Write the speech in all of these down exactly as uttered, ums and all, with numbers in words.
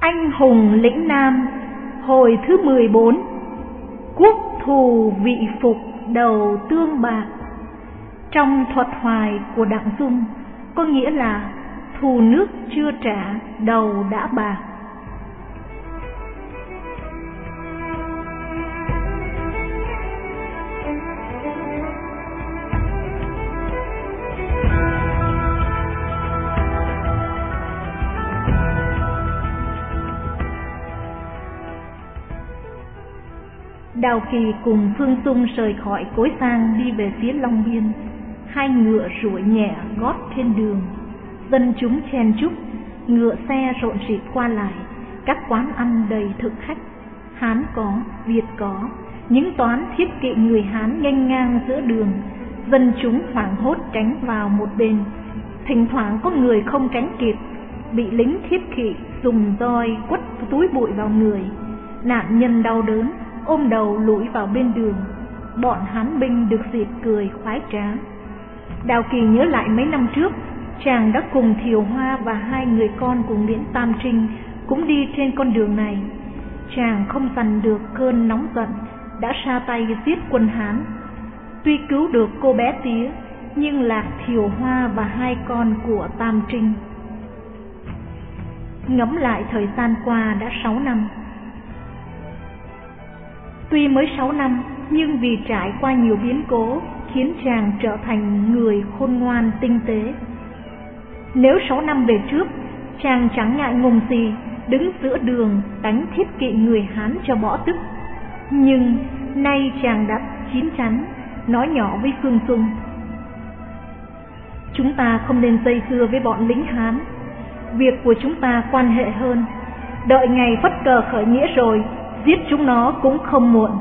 Anh hùng lĩnh Nam, hồi thứ mười bốn. Quốc thù vị phục đầu tương bạc. Trong thuật hoài của Đặng Dung có nghĩa là thù nước chưa trả, đầu đã bạc. Đào Kỳ cùng Phương Dung rời khỏi Cối Sang đi về phía Long Biên. Hai ngựa rủi nhẹ gót trên đường, dân chúng chen chúc, ngựa xe rộn rịp qua lại, các quán ăn đầy thực khách. Hán có, Việt có, những toán thiết kỵ người Hán nghênh ngang giữa đường, dân chúng hoảng hốt tránh vào một bên. Thỉnh thoảng có người không tránh kịp, bị lính thiết kỵ dùng roi quất túi bụi vào người. Nạn nhân đau đớn ôm đầu lủi vào bên đường. Bọn Hán binh được dịp cười khoái trá. Đào Kỳ nhớ lại mấy năm trước, chàng đã cùng Thiều Hoa và hai người con của Nguyễn Tam Trinh cũng đi trên con đường này. Chàng không dằn được cơn nóng giận, đã ra tay giết quân Hán. Tuy cứu được cô bé Tía, nhưng lạc Thiều Hoa và hai con của Tam Trinh. Ngẫm lại thời gian qua đã sáu năm. Tuy mới sáu năm, nhưng vì trải qua nhiều biến cố, khiến chàng trở thành người khôn ngoan tinh tế. Nếu sáu năm về trước, chàng chẳng ngại ngùng gì đứng giữa đường đánh thiết kỵ người Hán cho bỏ tức. Nhưng nay chàng đã chín chắn, nói nhỏ với Phương Dung: chúng ta không nên dây dưa với bọn lính Hán. Việc của chúng ta quan hệ hơn. Đợi ngày phất cờ khởi nghĩa rồi, giết chúng nó cũng không muộn.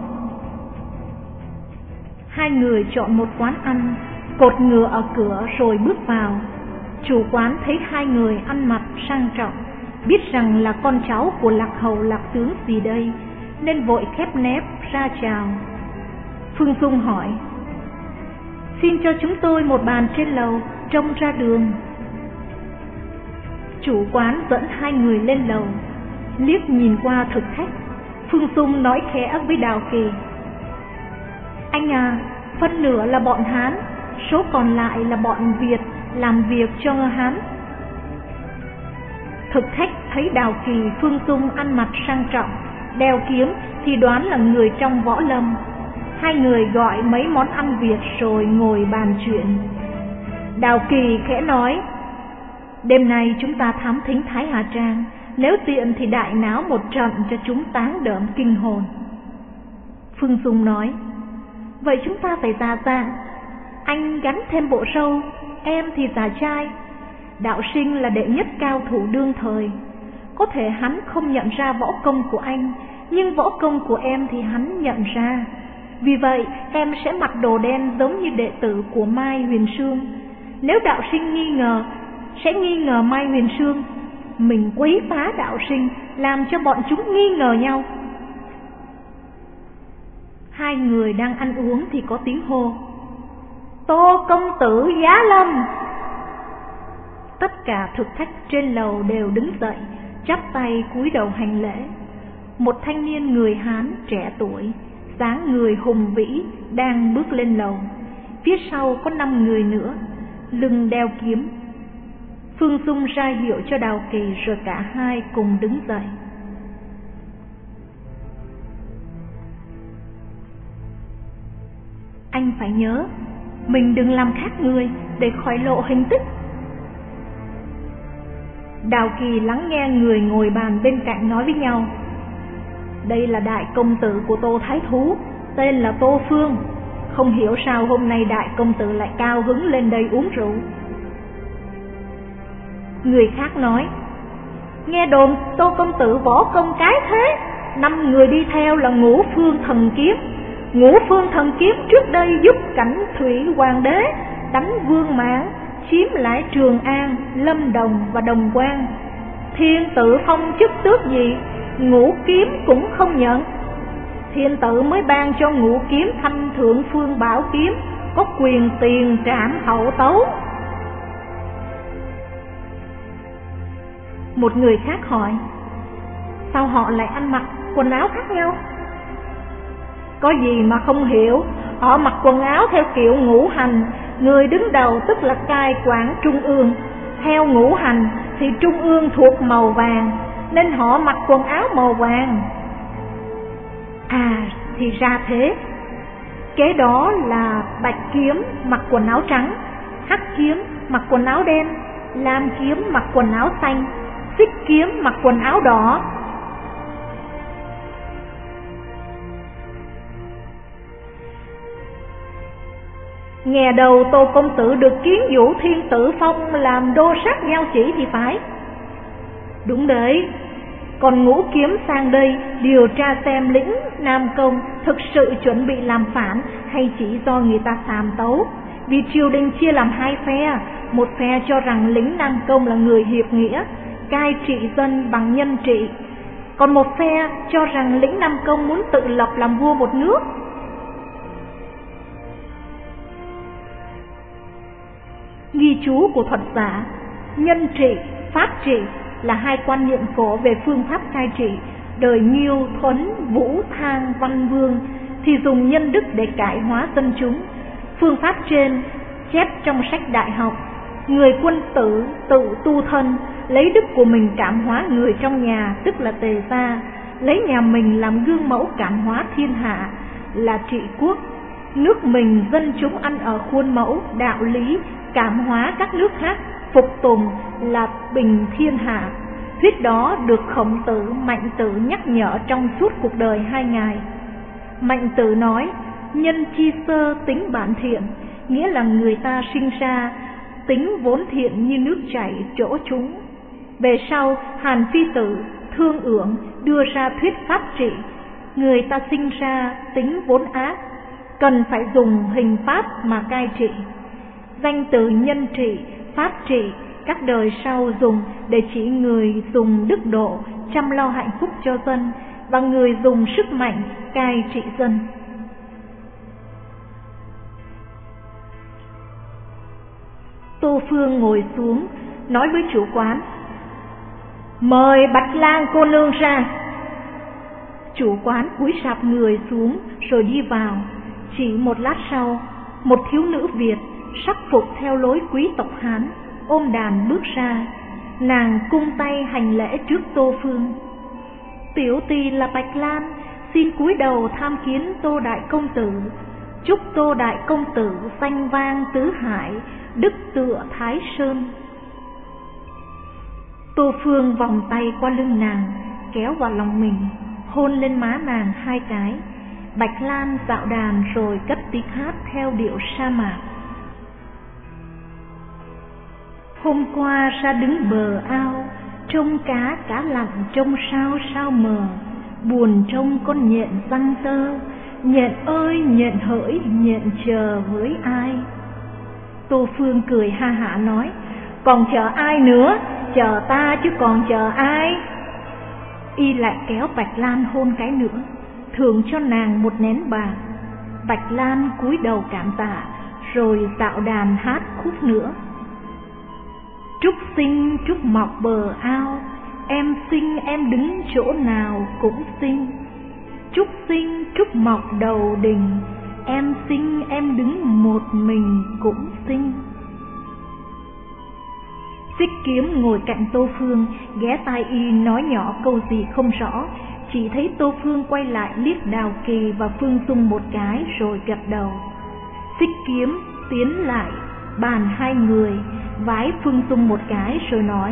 Hai người chọn một quán ăn, cột ngựa ở cửa rồi bước vào. Chủ quán thấy hai người ăn mặc sang trọng, biết rằng là con cháu của lạc hầu lạc tướng gì đây, nên vội khép nép ra chào. Phương Dung hỏi: xin cho chúng tôi một bàn trên lầu, trông ra đường. Chủ quán dẫn hai người lên lầu, liếc nhìn qua thực khách. Phương Dung nói khẽ với Đào Kỳ: anh à, phân nửa là bọn Hán, số còn lại là bọn Việt làm việc cho Hán. Thực khách thấy Đào Kỳ, Phương Dung ăn mặc sang trọng, đeo kiếm thì đoán là người trong võ lâm. Hai người gọi mấy món ăn Việt rồi ngồi bàn chuyện. Đào Kỳ khẽ nói: đêm nay chúng ta thám thính Thái Hà Trang, nếu tiện thì đại náo một trận cho chúng táng đởm kinh hồn. Phương Dung nói: vậy chúng ta phải già dạng, anh gắn thêm bộ râu, em thì già trai. Đạo Sinh là đệ nhất cao thủ đương thời, có thể hắn không nhận ra võ công của anh, nhưng võ công của em thì hắn nhận ra. Vì vậy em sẽ mặc đồ đen giống như đệ tử của Mai Huyền Sương. Nếu Đạo Sinh nghi ngờ, sẽ nghi ngờ Mai Huyền Sương. Mình quấy phá Đạo Sinh, làm cho bọn chúng nghi ngờ nhau. Hai người đang ăn uống thì có tiếng hô: Tô công tử giá lâm. Tất cả thực khách trên lầu đều đứng dậy, chắp tay cúi đầu hành lễ. Một thanh niên người Hán trẻ tuổi, dáng người hùng vĩ, đang bước lên lầu. Phía sau có năm người nữa, lưng đeo kiếm. Phương Dung ra hiệu cho Đào Kỳ rồi cả hai cùng đứng dậy. Anh phải nhớ, mình đừng làm khác người để khỏi lộ hình tích. Đào Kỳ lắng nghe người ngồi bàn bên cạnh nói với nhau: đây là đại công tử của Tô Thái Thú, tên là Tô Phương. Không hiểu sao hôm nay đại công tử lại cao hứng lên đây uống rượu. Người khác nói: nghe đồn Tô công tử võ công cái thế, năm người đi theo là Ngũ Phương Thần Kiếm. Ngũ Phương Thần Kiếm trước đây giúp Cảnh Thủy Hoàng đế đánh Vương Mãn, chiếm lại Trường An, Lâm Đồng và Đồng Quan. Thiên tử phong chức tước gì, Ngũ Kiếm cũng không nhận. Thiên tử mới ban cho Ngũ Kiếm thanh thượng phương bảo kiếm, có quyền tiền trảm hậu tấu. Một người khác hỏi: sao họ lại ăn mặc quần áo khác nhau? Có gì mà không hiểu, họ mặc quần áo theo kiểu ngũ hành, người đứng đầu tức là cai quản trung ương. Theo ngũ hành thì trung ương thuộc màu vàng, nên họ mặc quần áo màu vàng. À, thì ra thế. Kế đó là bạch kiếm mặc quần áo trắng, hắc kiếm mặc quần áo đen, lam kiếm mặc quần áo xanh, xích kiếm mặc quần áo đỏ. Nghe đầu Tô Công Tử được kiến Vũ Thiên Tử phong làm đô sát giao chỉ thì phải. Đúng đấy. Còn Ngũ Kiếm sang đây điều tra xem lĩnh Nam Công thực sự chuẩn bị làm phản hay chỉ do người ta xàm tấu. Vì triều đình chia làm hai phe, một phe cho rằng lĩnh Nam Công là người hiệp nghĩa, cai trị dân bằng nhân trị, còn một phe cho rằng lĩnh Nam Công muốn tự lập làm vua một nước. Ghi chú của thuật giả nhân trị, pháp trị là hai quan niệm cổ về phương pháp cai trị. Đời Nghiêu, Thuấn, Vũ, Thang, Văn Vương thì dùng nhân đức để cải hóa dân chúng. Phương pháp trên chép trong sách đại học. Người quân tử tự tu thân, lấy đức của mình cảm hóa người trong nhà, tức là tề gia, lấy nhà mình làm gương mẫu cảm hóa thiên hạ, là trị quốc. Nước mình dân chúng ăn ở khuôn mẫu, đạo lý, cảm hóa các nước khác, phục tùng, là bình thiên hạ. Thuyết đó được Khổng Tử, Mạnh Tử nhắc nhở trong suốt cuộc đời hai ngài. Mạnh Tử nói, nhân chi sơ tính bản thiện, nghĩa là người ta sinh ra tính vốn thiện như nước chảy chỗ chúng. Về sau, Hàn Phi Tử, Thương Ưởng đưa ra thuyết pháp trị, người ta sinh ra tính vốn ác, cần phải dùng hình pháp mà cai trị. Danh từ nhân trị, pháp trị các đời sau dùng để chỉ người dùng đức độ chăm lo hạnh phúc cho dân và người dùng sức mạnh cai trị dân. Tô Phương ngồi xuống nói với chủ quán, mời Bạch Lang cô nương ra. Chủ quán cúi sạp người xuống rồi đi vào. Chỉ một lát sau, một thiếu nữ Việt sắc phục theo lối quý tộc Hán ôm đàn bước ra. Nàng cung tay hành lễ trước Tô Phương. Tiểu tỳ là Bạch Lan, xin cúi đầu tham kiến Tô đại công tử. Chúc Tô đại công tử danh vang tứ hải, đức tựa Thái Sơn. Tô Phương vòng tay qua lưng nàng, kéo vào lòng mình, hôn lên má nàng hai cái. Bạch Lan dạo đàn rồi cất tiếng hát theo điệu sa mạc. Hôm qua ra đứng bờ ao, trông cá cá lặn trông sao sao mờ, buồn trông con nhện răng tơ, nhện ơi nhện hỡi nhện chờ với ai. Tô Phương cười ha hả nói, còn chờ ai nữa, chờ ta chứ còn chờ ai. Y lại kéo Bạch Lan hôn cái nữa, thưởng cho nàng một nén bạc. Bạch Lan cúi đầu cảm tạ, rồi dạo đàn hát khúc nữa. Trúc xinh trúc mọc bờ ao, em xinh em đứng chỗ nào cũng xinh. Trúc xinh trúc mọc đầu đình, em xinh em đứng một mình cũng xinh. Xích Kiếm ngồi cạnh Tô Phương, ghé tai y nói nhỏ câu gì không rõ. Chỉ thấy Tô Phương quay lại liếc Đào Kỳ và Phương Dung một cái rồi gật đầu. Xích Kiếm tiến lại bàn hai người, vái Phương Dung một cái rồi nói,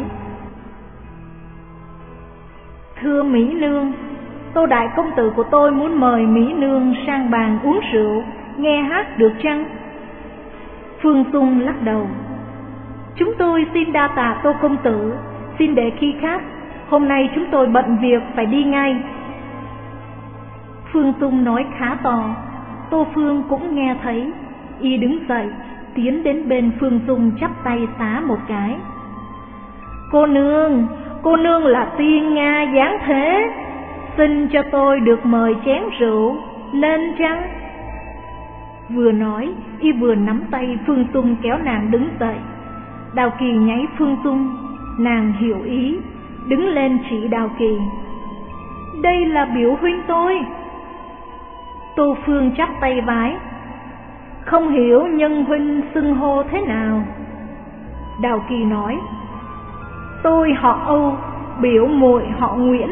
thưa Mỹ Nương, Tô đại công tử của tôi muốn mời Mỹ Nương sang bàn uống rượu, nghe hát được chăng? Phương Dung lắc đầu, chúng tôi xin đa tạ Tô công tử, xin để khi khác, hôm nay chúng tôi bận việc phải đi ngay. Phương Dung nói khá to, Tô Phương cũng nghe thấy. Y đứng dậy tiến đến bên Phương Dung chắp tay xá một cái. Cô nương, cô nương là tiên Nga dáng thế, xin cho tôi được mời chén rượu, nên chăng? Vừa nói, y vừa nắm tay Phương Dung kéo nàng đứng dậy. Đào Kỳ nháy Phương Dung, nàng hiểu ý, đứng lên chỉ Đào Kỳ. đây là biểu huynh tôi. Tô Phương chắp tay vái: Không hiểu nhân huynh xưng hô thế nào? Đào Kỳ nói: Tôi họ Âu, biểu muội họ Nguyễn.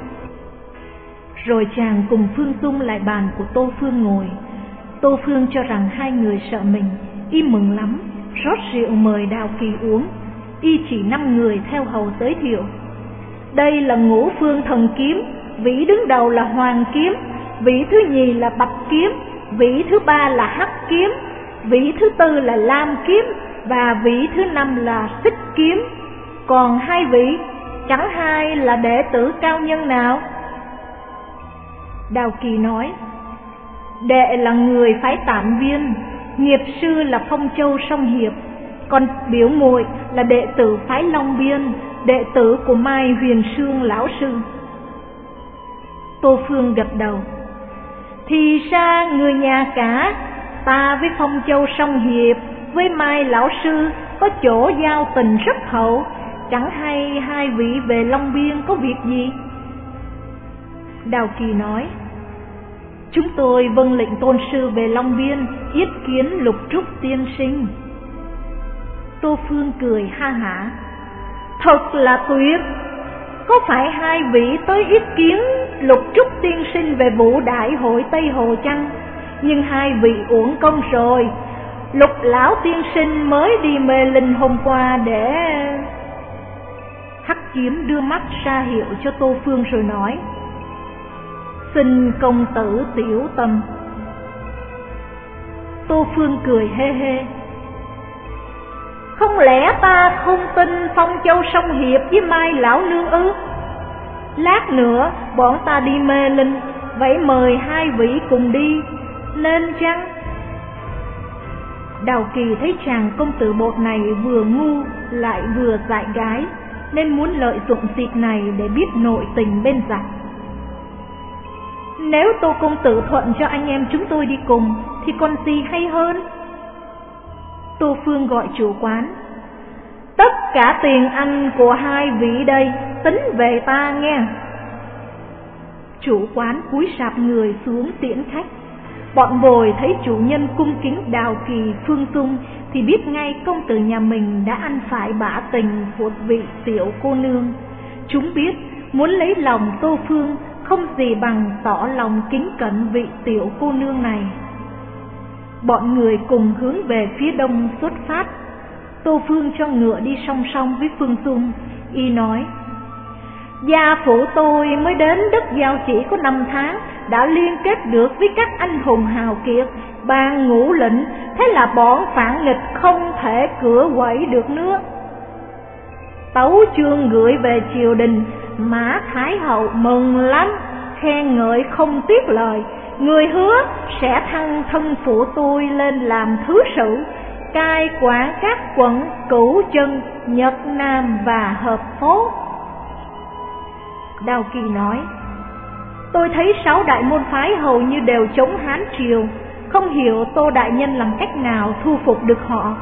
Rồi chàng cùng Phương Dung lại bàn của Tô Phương ngồi. Tô Phương cho rằng hai người sợ mình, y mừng lắm, rót rượu mời Đào Kỳ uống. Y chỉ năm người theo hầu giới thiệu: Đây là Ngũ Phương Thần Kiếm, vĩ đứng đầu là Hoàng Kiếm, vĩ thứ nhì là Bạch Kiếm, vĩ thứ ba là Hắc Kiếm, vĩ thứ tư là Lam Kiếm, và vĩ thứ năm là Xích Kiếm. Còn hai vị, chẳng hai là đệ tử cao nhân nào? Đào Kỳ nói: Đệ là người phái Tản Viên, nghiệp sư là Phong Châu Song Hiệp, còn biểu muội là đệ tử phái Long Biên, đệ tử của Mai Huyền Sương lão sư. Tô Phương gật đầu: Thì ra người nhà cả, ta với Phong Châu Song Hiệp, với Mai lão sư có chỗ giao tình rất hậu, chẳng hay hai vị về Long Biên có việc gì? Đào Kỳ nói: Chúng tôi vâng lệnh tôn sư về Long Biên yết kiến Lục Trúc tiên sinh. Tô Phương cười ha hả: Thật là tuyệt! Có phải hai vị tới yết kiến Lục Trúc tiên sinh về vụ đại hội Tây Hồ chăng? Nhưng hai vị uổng công rồi. Lục lão tiên sinh mới đi Mê Linh hôm qua để... Hắc Kiếm đưa mắt ra hiệu cho Tô Phương rồi nói: Xin công tử tiểu tâm. Tô Phương cười hê hê: Không lẽ ta không tin Phong Châu Song Hiệp với Mai lão nương ư? Lát nữa bọn ta đi Mê Linh, vậy mời hai vị cùng đi, nên chăng? Đào Kỳ thấy chàng công tử bột này vừa ngu lại vừa dại gái, nên muốn lợi dụng dịp này để biết nội tình bên giặc. Nếu Tô công tử thuận cho anh em chúng tôi đi cùng thì còn gì hay hơn? Tô Phương gọi chủ quán: Tất cả tiền ăn của hai vị đây tính về ta nghe. Chủ quán cúi sạp người xuống tiễn khách. Bọn bồi thấy chủ nhân cung kính Đào Kỳ, Phương Dung thì biết ngay công tử nhà mình đã ăn phải bả tình của vị tiểu cô nương. Chúng biết muốn lấy lòng Tô Phương không gì bằng tỏ lòng kính cẩn vị tiểu cô nương này. Bọn người cùng hướng về phía đông xuất phát. Tô Phương cho ngựa đi song song với Phương Dung. Y nói: Gia phụ tôi mới đến đất Giao Chỉ có năm tháng, đã liên kết được với các anh hùng hào kiệt, ban ngũ lệnh, thế là bọn phản nghịch không thể cửa quậy được nữa. Tấu chương gửi về triều đình, Mã Thái Hậu mừng lắm, khen ngợi không tiếc lời. Người hứa sẽ thăng thân phụ tôi lên làm thứ sử, cai quản các quận Cửu Chân, Nhật Nam và Hợp Phố. Đào Kỳ nói: Tôi thấy sáu đại môn phái hầu như đều chống Hán triều, không hiểu Tô đại nhân làm cách nào thu phục được họ.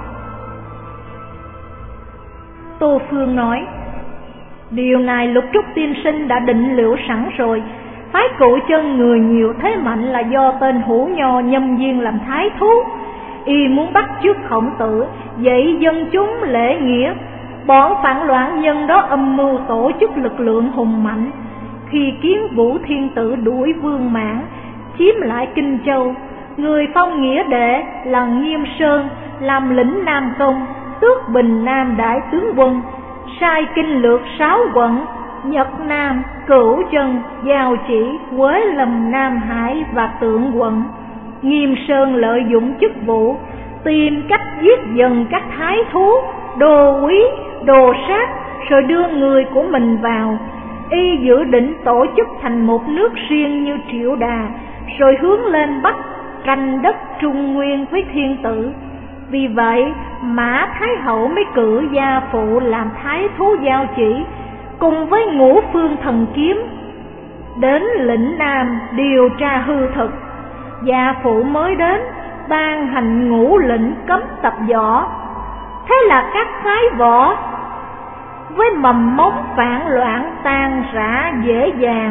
Tô Phương nói: Điều này Lục Trúc tiên sinh đã định liệu sẵn rồi. Phái Cửu Chân người nhiều thế mạnh là do tên hữu nho Nhâm Diên làm thái thú. Y muốn bắt chước Khổng Tử, dạy dân chúng lễ nghĩa. Bọn phản loạn nhân đó âm mưu tổ chức lực lượng hùng mạnh. Khi Kiến Vũ Thiên Tử đuổi Vương Mãn, chiếm lại Kinh Châu, người phong nghĩa đệ là Nghiêm Sơn làm lĩnh Nam Công, tước Bình Nam đại tướng quân, sai kinh lược sáu quận Nhật Nam, Cửu Chân, Giao Chỉ, Quế Lâm, Nam Hải và Tượng Quận. Nghiêm Sơn lợi dụng chức vụ, tìm cách giết dần các thái thú, đồ quý, đồ sát, rồi đưa người của mình vào. Y dự định tổ chức thành một nước riêng như Triệu Đà, rồi hướng lên Bắc tranh đất Trung Nguyên với Thiên Tử. Vì vậy Mã Thái Hậu mới cử gia phụ làm thái thú Giao Chỉ, cùng với Ngũ Phương Thần Kiếm đến lĩnh Nam điều tra hư thực. Gia phụ mới đến ban hành ngũ lệnh cấm tập võ. Thế là các phái võ với mầm mống phản loạn tan rã dễ dàng,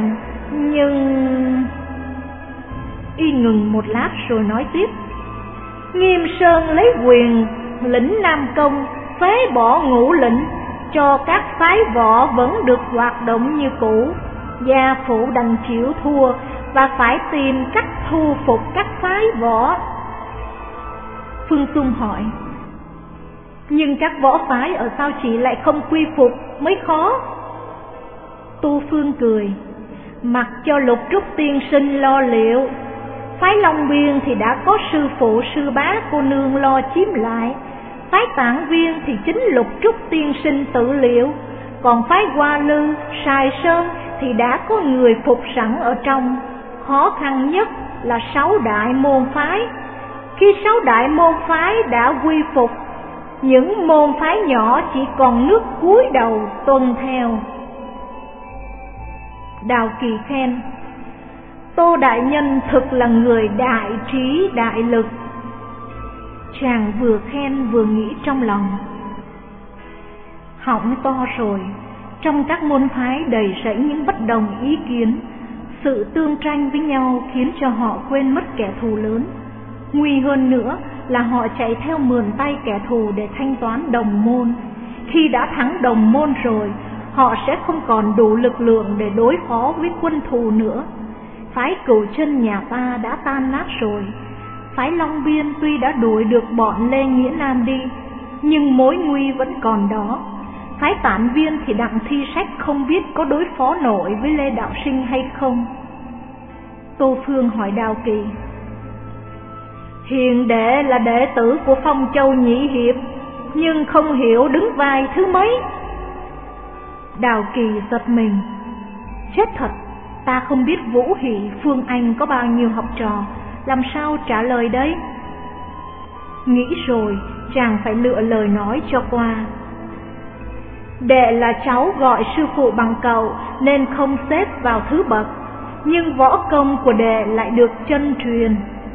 Nhưng... Y ngừng một lát rồi nói tiếp. Nghiêm Sơn lấy quyền lĩnh Nam Công, phế bỏ ngũ lĩnh, cho các phái võ vẫn được hoạt động như cũ. Gia phụ đành chịu thua và phải tìm cách thu phục các phái võ. Phương Xung hỏi, nhưng các võ phái ở sao chị lại không quy phục mới khó? Tu Phương cười, mặc cho Lục Trúc tiên sinh lo liệu. Phái Long Biên thì đã có sư phụ sư bá cô nương lo chiếm lại. Phái Tản Viên thì chính Lục Trúc tiên sinh tự liệu. Còn phái Hoa Lư, Sài Sơn thì đã có người phục sẵn ở trong. Khó khăn nhất là sáu đại môn phái. Khi sáu đại môn phái đã quy phục, những môn phái nhỏ chỉ còn nước cúi đầu tuân theo. Đào Kỳ khen, Tô đại nhân thực là người đại trí đại lực. Chàng vừa khen vừa nghĩ trong lòng, hỏng to rồi. Trong các môn phái đầy rẫy những bất đồng ý kiến, sự tương tranh với nhau khiến cho họ quên mất kẻ thù lớn. Nguy hơn nữa là họ chạy theo mượn tay kẻ thù để thanh toán đồng môn. Khi đã thắng đồng môn rồi, họ sẽ không còn đủ lực lượng để đối phó với quân thù nữa. Phái Cửu Chân nhà ta đã tan nát rồi. Phái Long Biên tuy đã đuổi được bọn Lê Nghĩa Nam đi, nhưng mối nguy vẫn còn đó. Phái Tản Viên thì Đặng Thi Sách không biết có đối phó nổi với Lê Đạo Sinh hay không. Tô Phương hỏi Đào Kỳ, hiền đệ là đệ tử của Phong Châu Nhị Hiệp, nhưng không hiểu đứng vai thứ mấy. Đào Kỳ giật mình, chết thật, ta không biết Vũ Hỷ, Phương Anh có bao nhiêu học trò, làm sao trả lời đây? Nghĩ rồi, chàng phải lựa lời nói cho qua. Đệ là cháu gọi sư phụ bằng cậu nên không xếp vào thứ bậc, nhưng võ công của đệ lại được chân truyền.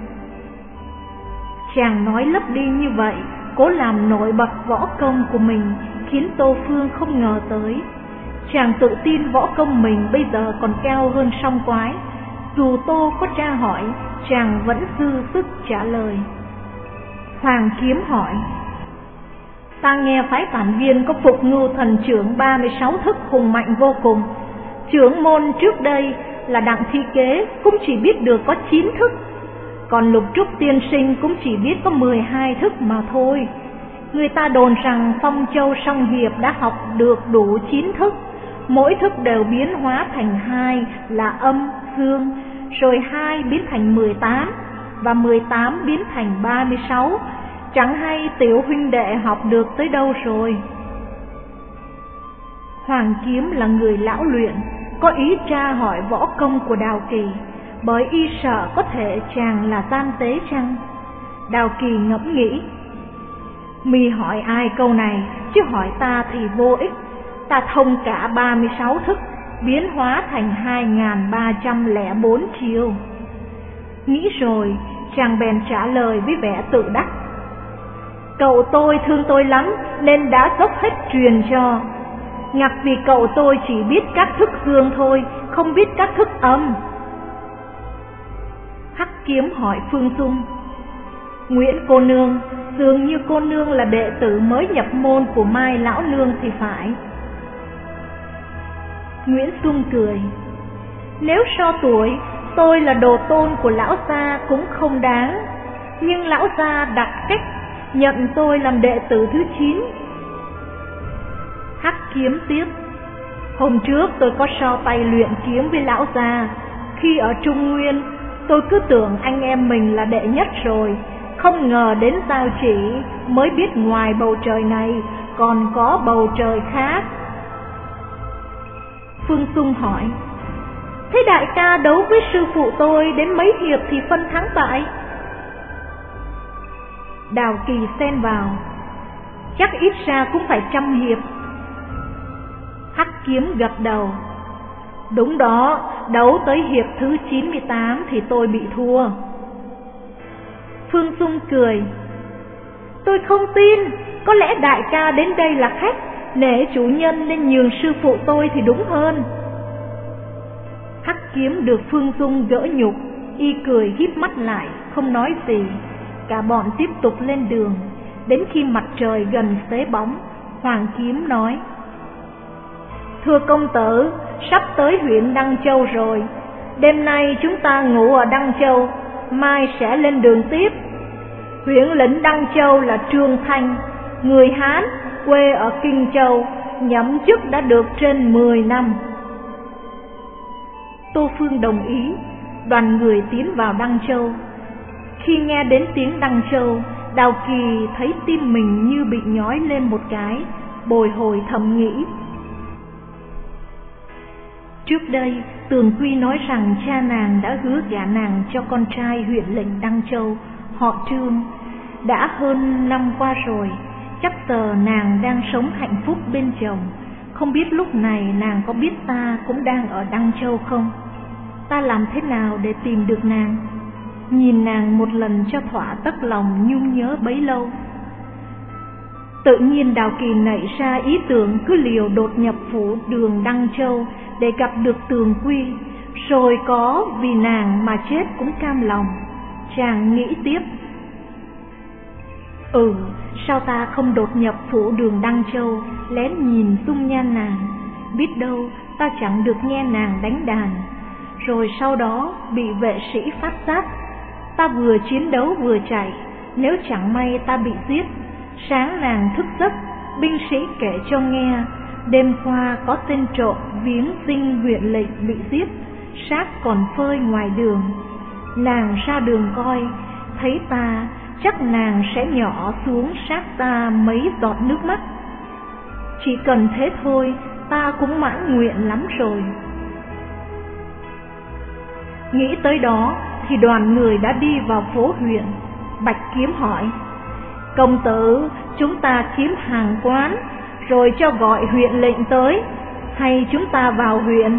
Chàng nói lấp đi như vậy, cố làm nổi bật võ công của mình, khiến Tô Phương không ngờ tới. Chàng tự tin võ công mình bây giờ còn cao hơn Song Quái. Dù Tô có tra hỏi, chàng vẫn dư sức trả lời. Hoàng Kiếm hỏi, ta nghe phái Tản Viên có phục Ngưu Thần Trưởng ba mươi sáu thức hùng mạnh vô cùng. Trưởng môn trước đây là Đặng Thi Kế cũng chỉ biết được có chín thức, còn Lục Trúc tiên sinh cũng chỉ biết có mười hai thức mà thôi. Người ta đồn rằng Phong Châu Song Hiệp đã học được đủ chín thức, mỗi thức đều biến hóa thành hai là âm, dương, rồi hai biến thành mười tám, và mười tám biến thành ba mươi sáu. Chẳng hay tiểu huynh đệ học được tới đâu rồi. Hoàng Kiếm là người lão luyện, có ý tra hỏi võ công của Đào Kỳ, bởi y sợ có thể chàng là gian tế chăng. Đào Kỳ ngẫm nghĩ, mi hỏi ai câu này, chứ hỏi ta thì vô ích. Ta thông cả ba mươi sáu thức, biến hóa thành hai nghìn ba trăm lẻ bốn chiều. Nghĩ rồi, chàng bèn trả lời với vẻ tự đắc, cậu tôi thương tôi lắm nên đã dốc hết truyền cho. Ngặt vì cậu tôi chỉ biết các thức dương thôi, không biết các thức âm. Hắc Kiếm hỏi Phương Xung, Nguyễn cô nương, dường như cô nương là đệ tử mới nhập môn của Mai lão nương thì phải. Nguyễn Xung cười, nếu so tuổi, tôi là đồ tôn của lão gia cũng không đáng, nhưng lão gia đặt cách nhận tôi làm đệ tử thứ chín. Hắc Kiếm tiếp, hôm trước tôi có so tay luyện kiếm với lão gia. Khi ở Trung Nguyên, tôi cứ tưởng anh em mình là đệ nhất rồi, không ngờ đến giao chỉ mới biết ngoài bầu trời này còn có bầu trời khác. Phương Xung hỏi, thế đại ca đấu với sư phụ tôi đến mấy hiệp thì phân thắng bại? Đào Kỳ xen vào, chắc ít ra cũng phải trăm hiệp. Hắc Kiếm gật đầu, đúng đó, đấu tới hiệp thứ chín mươi tám thì tôi bị thua. Phương Xung cười, tôi không tin, có lẽ đại ca đến đây là khách, nể chủ nhân nên nhường sư phụ tôi thì đúng hơn. Hắc Kiếm được Phương Dung gỡ nhục, y cười híp mắt lại, không nói gì. Cả bọn tiếp tục lên đường. Đến khi mặt trời gần xế bóng, Hoàng Kiếm nói: Thưa công tử, sắp tới huyện Đăng Châu rồi. Đêm nay chúng ta ngủ ở Đăng Châu, mai sẽ lên đường tiếp. Huyện lĩnh Đăng Châu là Trương Thanh, người Hán, quê ở Kinh Châu, nhậm chức đã được trên mười năm. Tô Phương đồng ý. Đoàn người tiến vào Đăng Châu. Khi nghe đến tiếng Đăng Châu, Đào Kỳ thấy tim mình như bị nhói lên một cái, bồi hồi thầm nghĩ. Trước đây, Tường Quy nói rằng cha nàng đã hứa gả nàng cho con trai huyện lệnh Đăng Châu, họ Trương. Đã hơn năm qua rồi, chắc giờ nàng đang sống hạnh phúc bên chồng. Không biết lúc này nàng có biết ta cũng đang ở Đăng Châu không? Ta làm thế nào để tìm được nàng? Nhìn nàng một lần cho thỏa tất lòng nhung nhớ bấy lâu. Tự nhiên Đào Kỳ nảy ra ý tưởng cứ liều đột nhập phủ đường Đăng Châu để gặp được Tường Quy, rồi có vì nàng mà chết cũng cam lòng. Chàng nghĩ tiếp: Ừ, sao ta không đột nhập phủ đường Đăng Châu, lén nhìn dung nhan nàng, biết đâu ta chẳng được nghe nàng đánh đàn, rồi sau đó bị vệ sĩ phát giác. Ta vừa chiến đấu vừa chạy, nếu chẳng may ta bị giết, sáng nàng thức giấc, binh sĩ kể cho nghe, đêm qua có tên trộm viếng dinh huyện lệnh bị giết, xác còn phơi ngoài đường. Nàng ra đường coi, thấy ta, chắc nàng sẽ nhỏ xuống xác ta mấy giọt nước mắt. Chỉ cần thế thôi, ta cũng mãn nguyện lắm rồi. Nghĩ tới đó thì đoàn người đã đi vào phố huyện. Bạch Kiếm hỏi: Công tử, chúng ta kiếm hàng quán rồi cho gọi huyện lệnh tới, hay chúng ta vào huyện?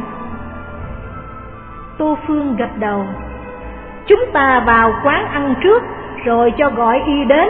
Tô Phương gật đầu: Chúng ta vào quán ăn trước, rồi cho gọi y đến.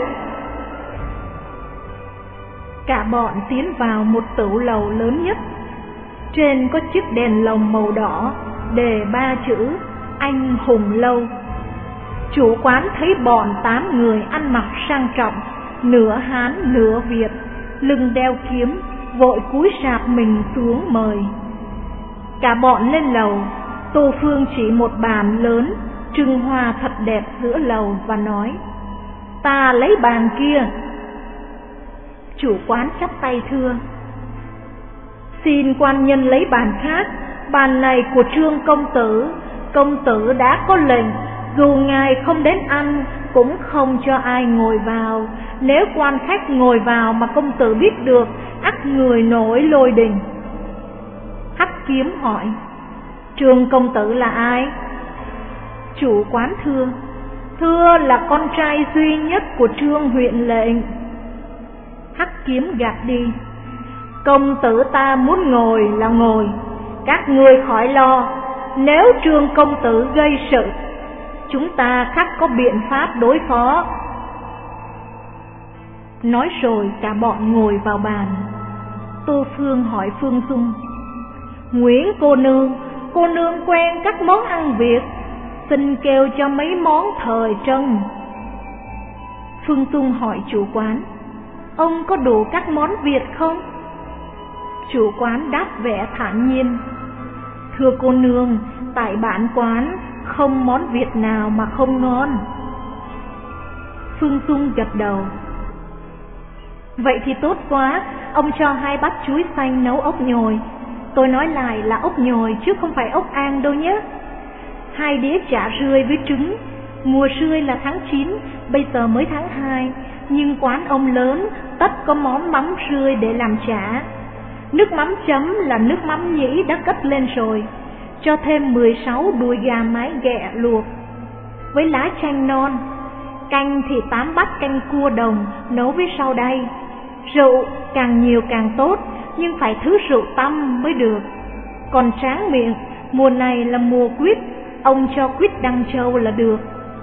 Cả bọn tiến vào một tửu lầu lớn nhất. Trên có chiếc đèn lồng màu đỏ, đề ba chữ Anh Hùng Lâu. Chủ quán thấy bọn tám người ăn mặc sang trọng, nửa Hán nửa Việt, lưng đeo kiếm, vội cúi rạp mình xuống mời. Cả bọn lên lầu. Tô Phương chỉ một bàn lớn trưng hoa thật đẹp giữa lầu và nói: Ta lấy bàn kia. Chủ quán chắp tay thưa: Xin quan nhân lấy bàn khác, bàn này của Trương công tử. Công tử đã có lệnh, dù ngài không đến ăn cũng không cho ai ngồi vào. Nếu quan khách ngồi vào mà công tử biết được, ắt người nổi lôi đình. Hắc Kiếm hỏi: Trương công tử là ai? Chủ quán thưa: Thưa là con trai duy nhất của Trương huyện lệnh. Hắc Kiếm gạt đi: Công tử ta muốn ngồi là ngồi, các ngươi khỏi lo. Nếu Trương công tử gây sự, chúng ta khắc có biện pháp đối phó. Nói rồi cả bọn ngồi vào bàn. Tô Phương hỏi Phương Dung: Nguyễn cô nương, cô nương quen các món ăn Việt, xin kêu cho mấy món thời trân. Phương Dung hỏi chủ quán: Ông có đủ các món Việt không? Chủ quán đáp vẻ thản nhiên: Thưa cô nương, tại bản quán không món Việt nào mà không ngon. Phương Dung gật đầu: Vậy thì tốt quá, ông cho hai bát chuối xanh nấu ốc nhồi. Tôi nói lại là ốc nhồi chứ không phải ốc an đâu nhé. Hai đĩa chả rươi với trứng. Mùa rươi là tháng chín, bây giờ mới tháng hai, nhưng quán ông lớn tất có món mắm rươi để làm chả. Nước mắm chấm là nước mắm nhĩ đã cất lên rồi, cho thêm mười sáu đùi gà mái ghẹ luộc với lá chanh non. Canh thì tám bát canh cua đồng nấu với rau đay. Rượu càng nhiều càng tốt, nhưng phải thứ rượu tăm mới được. Còn tráng miệng, mùa này là mùa quýt, ông cho quýt Đăng Châu là được.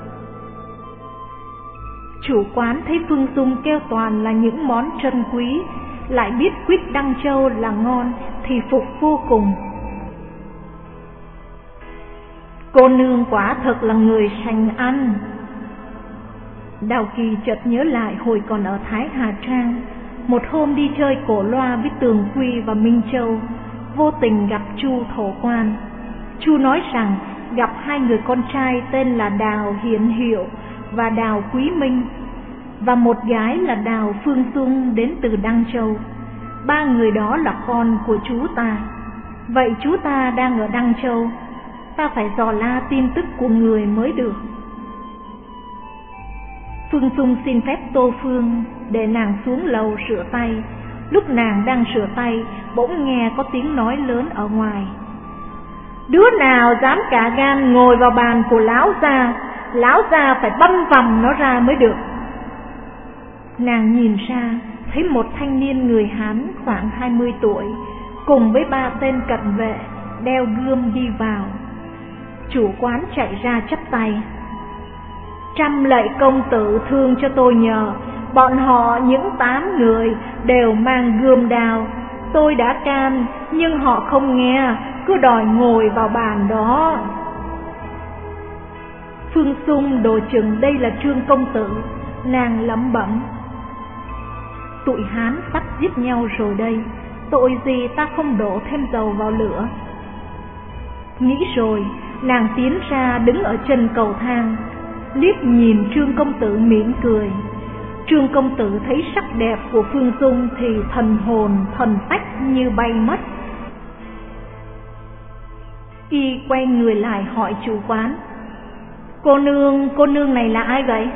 Chủ quán thấy Phương Dung kêu toàn là những món trân quý, lại biết quýt Đăng Châu là ngon thì phục vô cùng. Cô nương quả thật là người sành ăn. Đào Kỳ chợt nhớ lại hồi còn ở Thái Hà Trang, một hôm đi chơi cổ loa với Tường Quy và Minh Châu, vô tình gặp Chu Thổ Quan. Chu nói rằng gặp hai người con trai tên là Đào Hiển Hiệu và Đào Quý Minh, và một gái là Đào Phương Dung đến từ Đăng Châu. Ba người đó là con của chú ta. Vậy chú ta đang ở Đăng Châu, ta phải dò la tin tức của người mới được. Phương Dung xin phép Tô Phương để nàng xuống lầu rửa tay. Lúc nàng đang rửa tay, bỗng nghe có tiếng nói lớn ở ngoài: Đứa nào dám cả gan ngồi vào bàn của lão gia, lão gia phải băm vằm nó ra mới được. Nàng nhìn ra, thấy một thanh niên người Hán khoảng hai mươi tuổi, cùng với ba tên cận vệ, đeo gươm đi vào. Chủ quán chạy ra chắp tay: Trăm lạy công tử thương cho tôi nhờ, bọn họ những tám người đều mang gươm đao. Tôi đã can, nhưng họ không nghe, cứ đòi ngồi vào bàn đó. Phương Dung đồ chừng đây là Trương công tử, nàng lẩm bẩm: Tụi Hán sắp giết nhau rồi đây, tội gì ta không đổ thêm dầu vào lửa. Nghĩ rồi, nàng tiến ra đứng ở chân cầu thang, liếc nhìn Trương công tử mỉm cười. Trương công tử thấy sắc đẹp của Phương Dung thì thần hồn thần phách như bay mất. Y quay người lại hỏi chủ quán: Cô nương, cô nương này là ai vậy?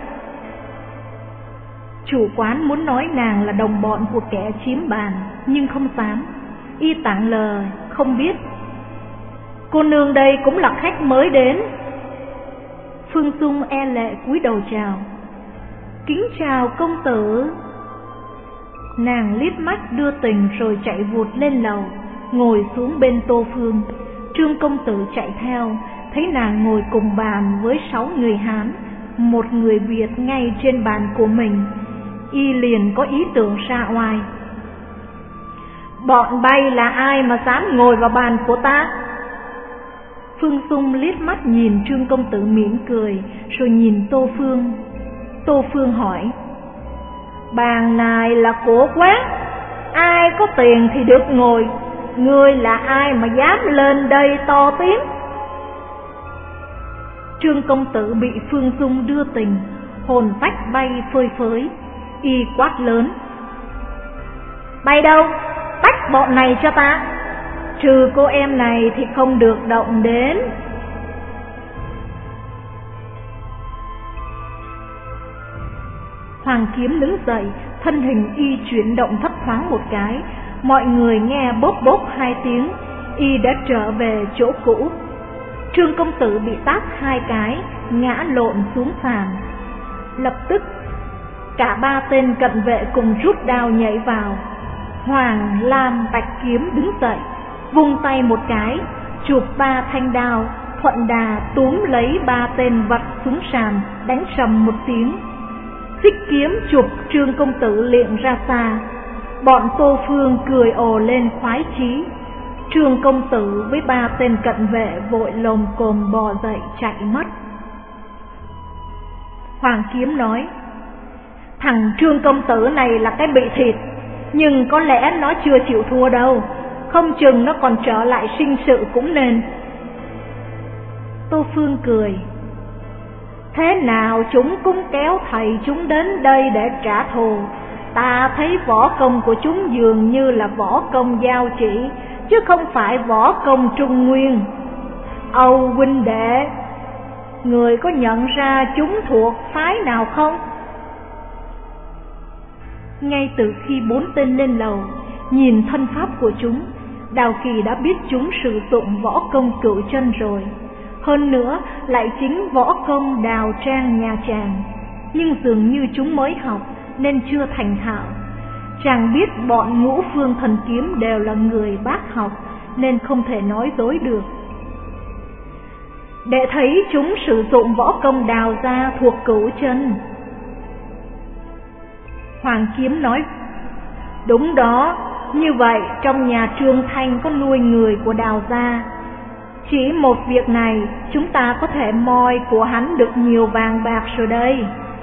Chủ quán muốn nói nàng là đồng bọn của kẻ chiếm bàn, nhưng không dám. Y tặng lời không biết. Cô nương đây cũng là khách mới đến. Phương Dung e lệ cúi đầu chào: Kính chào công tử. Nàng liếc mắt đưa tình rồi chạy vụt lên lầu, ngồi xuống bên Tô Phương. Trương công tử chạy theo, thấy nàng ngồi cùng bàn với sáu người Hán, một người Việt ngay trên bàn của mình. Y liền có ý tưởng ra oai: Bọn bay là ai mà dám ngồi vào bàn của ta? Phương Dung liếc mắt nhìn Trương công tử mỉm cười, rồi nhìn Tô Phương. Tô Phương hỏi: Bàn này là của quán, ai có tiền thì được ngồi, ngươi là ai mà dám lên đây to tiếng? Trương công tử bị Phương Dung đưa tình, hồn phách bay phơi phới. Y quát lớn: Bay đâu? Tách bọn này cho ta, trừ cô em này thì không được động đến. Hoàng Kiếm đứng dậy, thân hình y chuyển động thấp thoáng một cái, mọi người nghe bốp bốp hai tiếng, y đã trở về chỗ cũ. Trương công tử bị tát hai cái, ngã lộn xuống sàn. Lập tức cả ba tên cận vệ cùng rút đao nhảy vào. Hoàng, Lam, Bạch Kiếm đứng dậy, vung tay một cái, chụp ba thanh đao, thuận đà túm lấy ba tên vật xuống sàn, đánh sầm một tiếng. Xích kiếm chụp Trương công tử liệng ra xa. Bọn Tô Phương cười ồ lên khoái chí. Trương công tử với ba tên cận vệ vội lồm cồm bò dậy chạy mất. Hoàng Kiếm nói: Thằng Trương công tử này là cái bị thịt, nhưng có lẽ nó chưa chịu thua đâu, không chừng nó còn trở lại sinh sự cũng nên. Tô Phương cười: Thế nào chúng cũng kéo thầy chúng đến đây để trả thù. Ta thấy võ công của chúng dường như là võ công giao chỉ, chứ không phải võ công trung nguyên. Âu huynh đệ, người có nhận ra chúng thuộc phái nào không? Ngay từ khi bốn tên lên lầu, nhìn thân pháp của chúng, Đào Kỳ đã biết chúng sử dụng võ công cửu chân rồi. Hơn nữa lại chính võ công đào trang nhà chàng, nhưng dường như chúng mới học nên chưa thành thạo. Chàng biết bọn Ngũ Phương Thần Kiếm đều là người bác học nên không thể nói dối được. Để thấy chúng sử dụng võ công đào ra thuộc cửu chân. Hoàng Kiếm nói: Đúng đó, như vậy trong nhà Trương Thanh có nuôi người của Đào gia. Chỉ một việc này chúng ta có thể moi của hắn được nhiều vàng bạc rồi đây.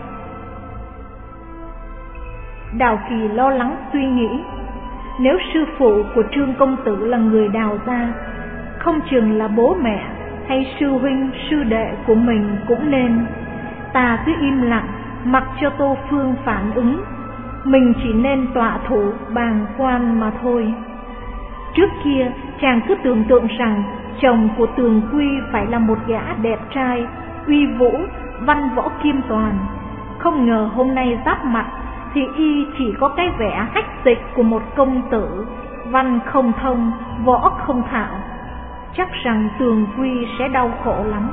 Đào Kỳ lo lắng suy nghĩ, nếu sư phụ của Trương công tử là người Đào gia, không chừng là bố mẹ hay sư huynh sư đệ của mình cũng nên. Ta cứ im lặng mặc cho Tô Phương phản ứng, mình chỉ nên tọa thủ bàng quan mà thôi. Trước kia chàng cứ tưởng tượng rằng chồng của Tường Quy phải là một gã đẹp trai, uy vũ, văn võ kiêm toàn. Không ngờ hôm nay giáp mặt thì y chỉ có cái vẻ hách dịch của một công tử, văn không thông, võ không thạo. Chắc rằng Tường Quy sẽ đau khổ lắm.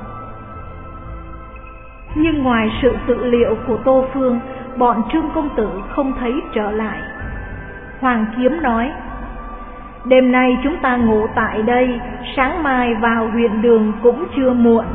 Nhưng ngoài sự dự liệu của Tô Phương, bọn Trương công tử không thấy trở lại. Hoàng Kiếm nói, đêm nay chúng ta ngủ tại đây, sáng mai vào huyện đường cũng chưa muộn.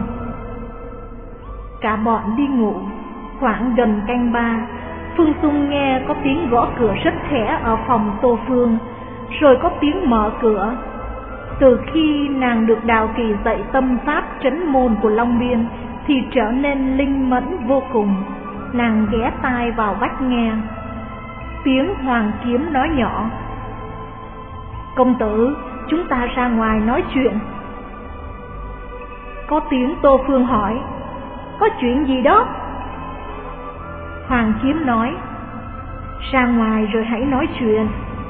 Cả bọn đi ngủ. Khoảng gần canh ba, Phương Dung nghe có tiếng gõ cửa rất khẽ ở phòng Tô Phương, rồi có tiếng mở cửa. Từ khi nàng được Đào Kỳ dạy tâm pháp trấn môn của Long Biên thì trở nên linh mẫn vô cùng. Nàng ghé tai vào vách nghe. Tiếng Hoàng Kiếm nói nhỏ, công tử, chúng ta ra ngoài nói chuyện. Có tiếng Tô Phương hỏi, có chuyện gì đó? Hoàng Kiếm nói, ra ngoài rồi hãy nói chuyện.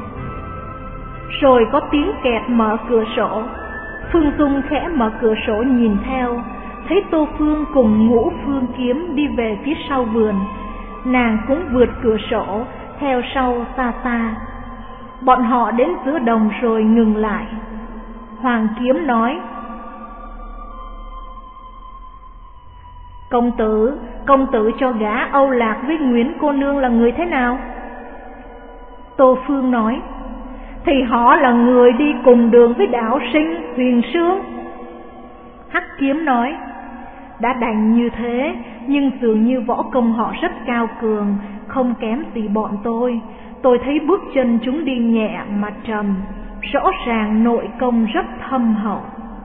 Rồi có tiếng kẹt mở cửa sổ. Phương Dung khẽ mở cửa sổ nhìn theo, thấy Tô Phương cùng Ngũ Phương Kiếm đi về phía sau vườn. Nàng cũng vượt cửa sổ theo sau xa xa. Bọn họ đến giữa đồng rồi ngừng lại. Hoàng Kiếm nói, công tử, công tử cho gã Âu Lạc với Nguyễn cô nương là người thế nào? Tô Phương nói, thì họ là người đi cùng đường với đạo sinh Huyền Sương. Hắc Kiếm nói, đã đành như thế, nhưng dường như võ công họ rất cao cường, không kém gì bọn tôi. Tôi thấy bước chân chúng đi nhẹ mà trầm, rõ ràng nội công rất thâm hậu.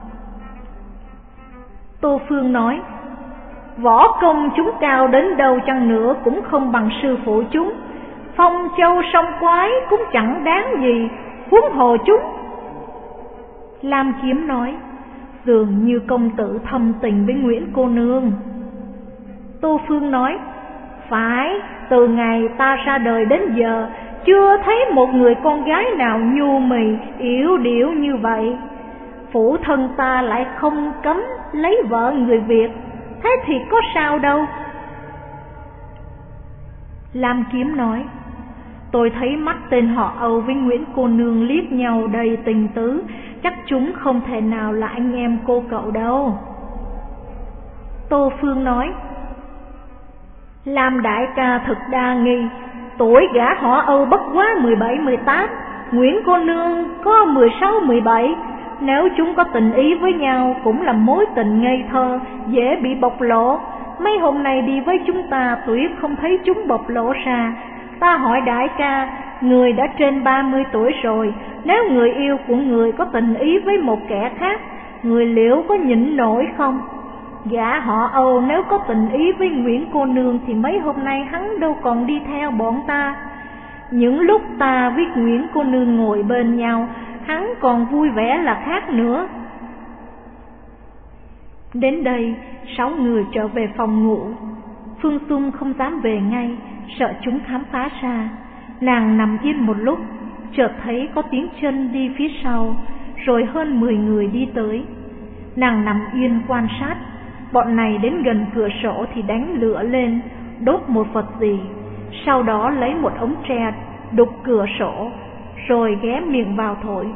Tô Phương nói, võ công chúng cao đến đâu chăng nữa cũng không bằng sư phụ chúng. Phong châu song quái cũng chẳng đáng gì, huống hồ chúng. Lam Kiếm nói, dường như công tử thâm tình với Nguyễn cô nương. Tô Phương nói, phải, từ ngày ta ra đời đến giờ chưa thấy một người con gái nào nhu mì yếu điệu như vậy. Phụ thân ta lại không cấm lấy vợ người Việt, thế thì có sao đâu. Lam Kiếm nói, tôi thấy mắt tên họ Âu với Nguyễn cô nương liếc nhau đầy tình tứ, chắc chúng không thể nào là anh em cô cậu đâu. Tô Phương nói, Lam đại ca thật đa nghi, tuổi gã họ Âu bất quá mười bảy mười tám, Nguyễn cô nương có mười sáu mười bảy. Nếu chúng có tình ý với nhau cũng là mối tình ngây thơ, dễ bị bộc lộ. Mấy hôm nay đi với chúng ta tuyệt không thấy chúng bộc lộ ra. Ta hỏi đại ca, người đã trên ba mươi tuổi rồi, nếu người yêu của người có tình ý với một kẻ khác, người liệu có nhịn nổi không? Gã họ Âu nếu có tình ý với Nguyễn cô nương thì mấy hôm nay hắn đâu còn đi theo bọn ta. Những lúc ta với Nguyễn cô nương ngồi bên nhau, hắn còn vui vẻ là khác nữa. Đến đây, sáu người trở về phòng ngủ. Phương Dung không dám về ngay, sợ chúng khám phá ra. Nàng nằm yên một lúc, chợt thấy có tiếng chân đi phía sau, rồi hơn mười người đi tới. Nàng nằm yên quan sát. Bọn này đến gần cửa sổ thì đánh lửa lên, đốt một vật gì, sau đó lấy một ống tre đục cửa sổ, rồi ghé miệng vào thổi.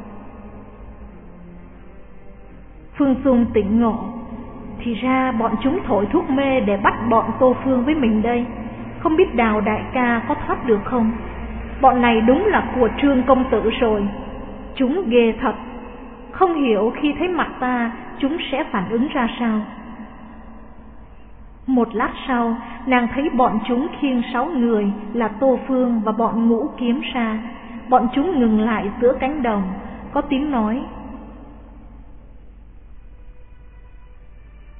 Phương Dung tỉnh ngộ, thì ra bọn chúng thổi thuốc mê để bắt bọn Tô Phương với mình đây. Không biết Đào đại ca có thoát được không? Bọn này đúng là của Trương công tử rồi. Chúng ghê thật. Không hiểu khi thấy mặt ta chúng sẽ phản ứng ra sao. Một lát sau, nàng thấy bọn chúng khiêng sáu người là Tô Phương và bọn Ngũ Kiếm ra. Bọn chúng ngừng lại giữa cánh đồng, có tiếng nói,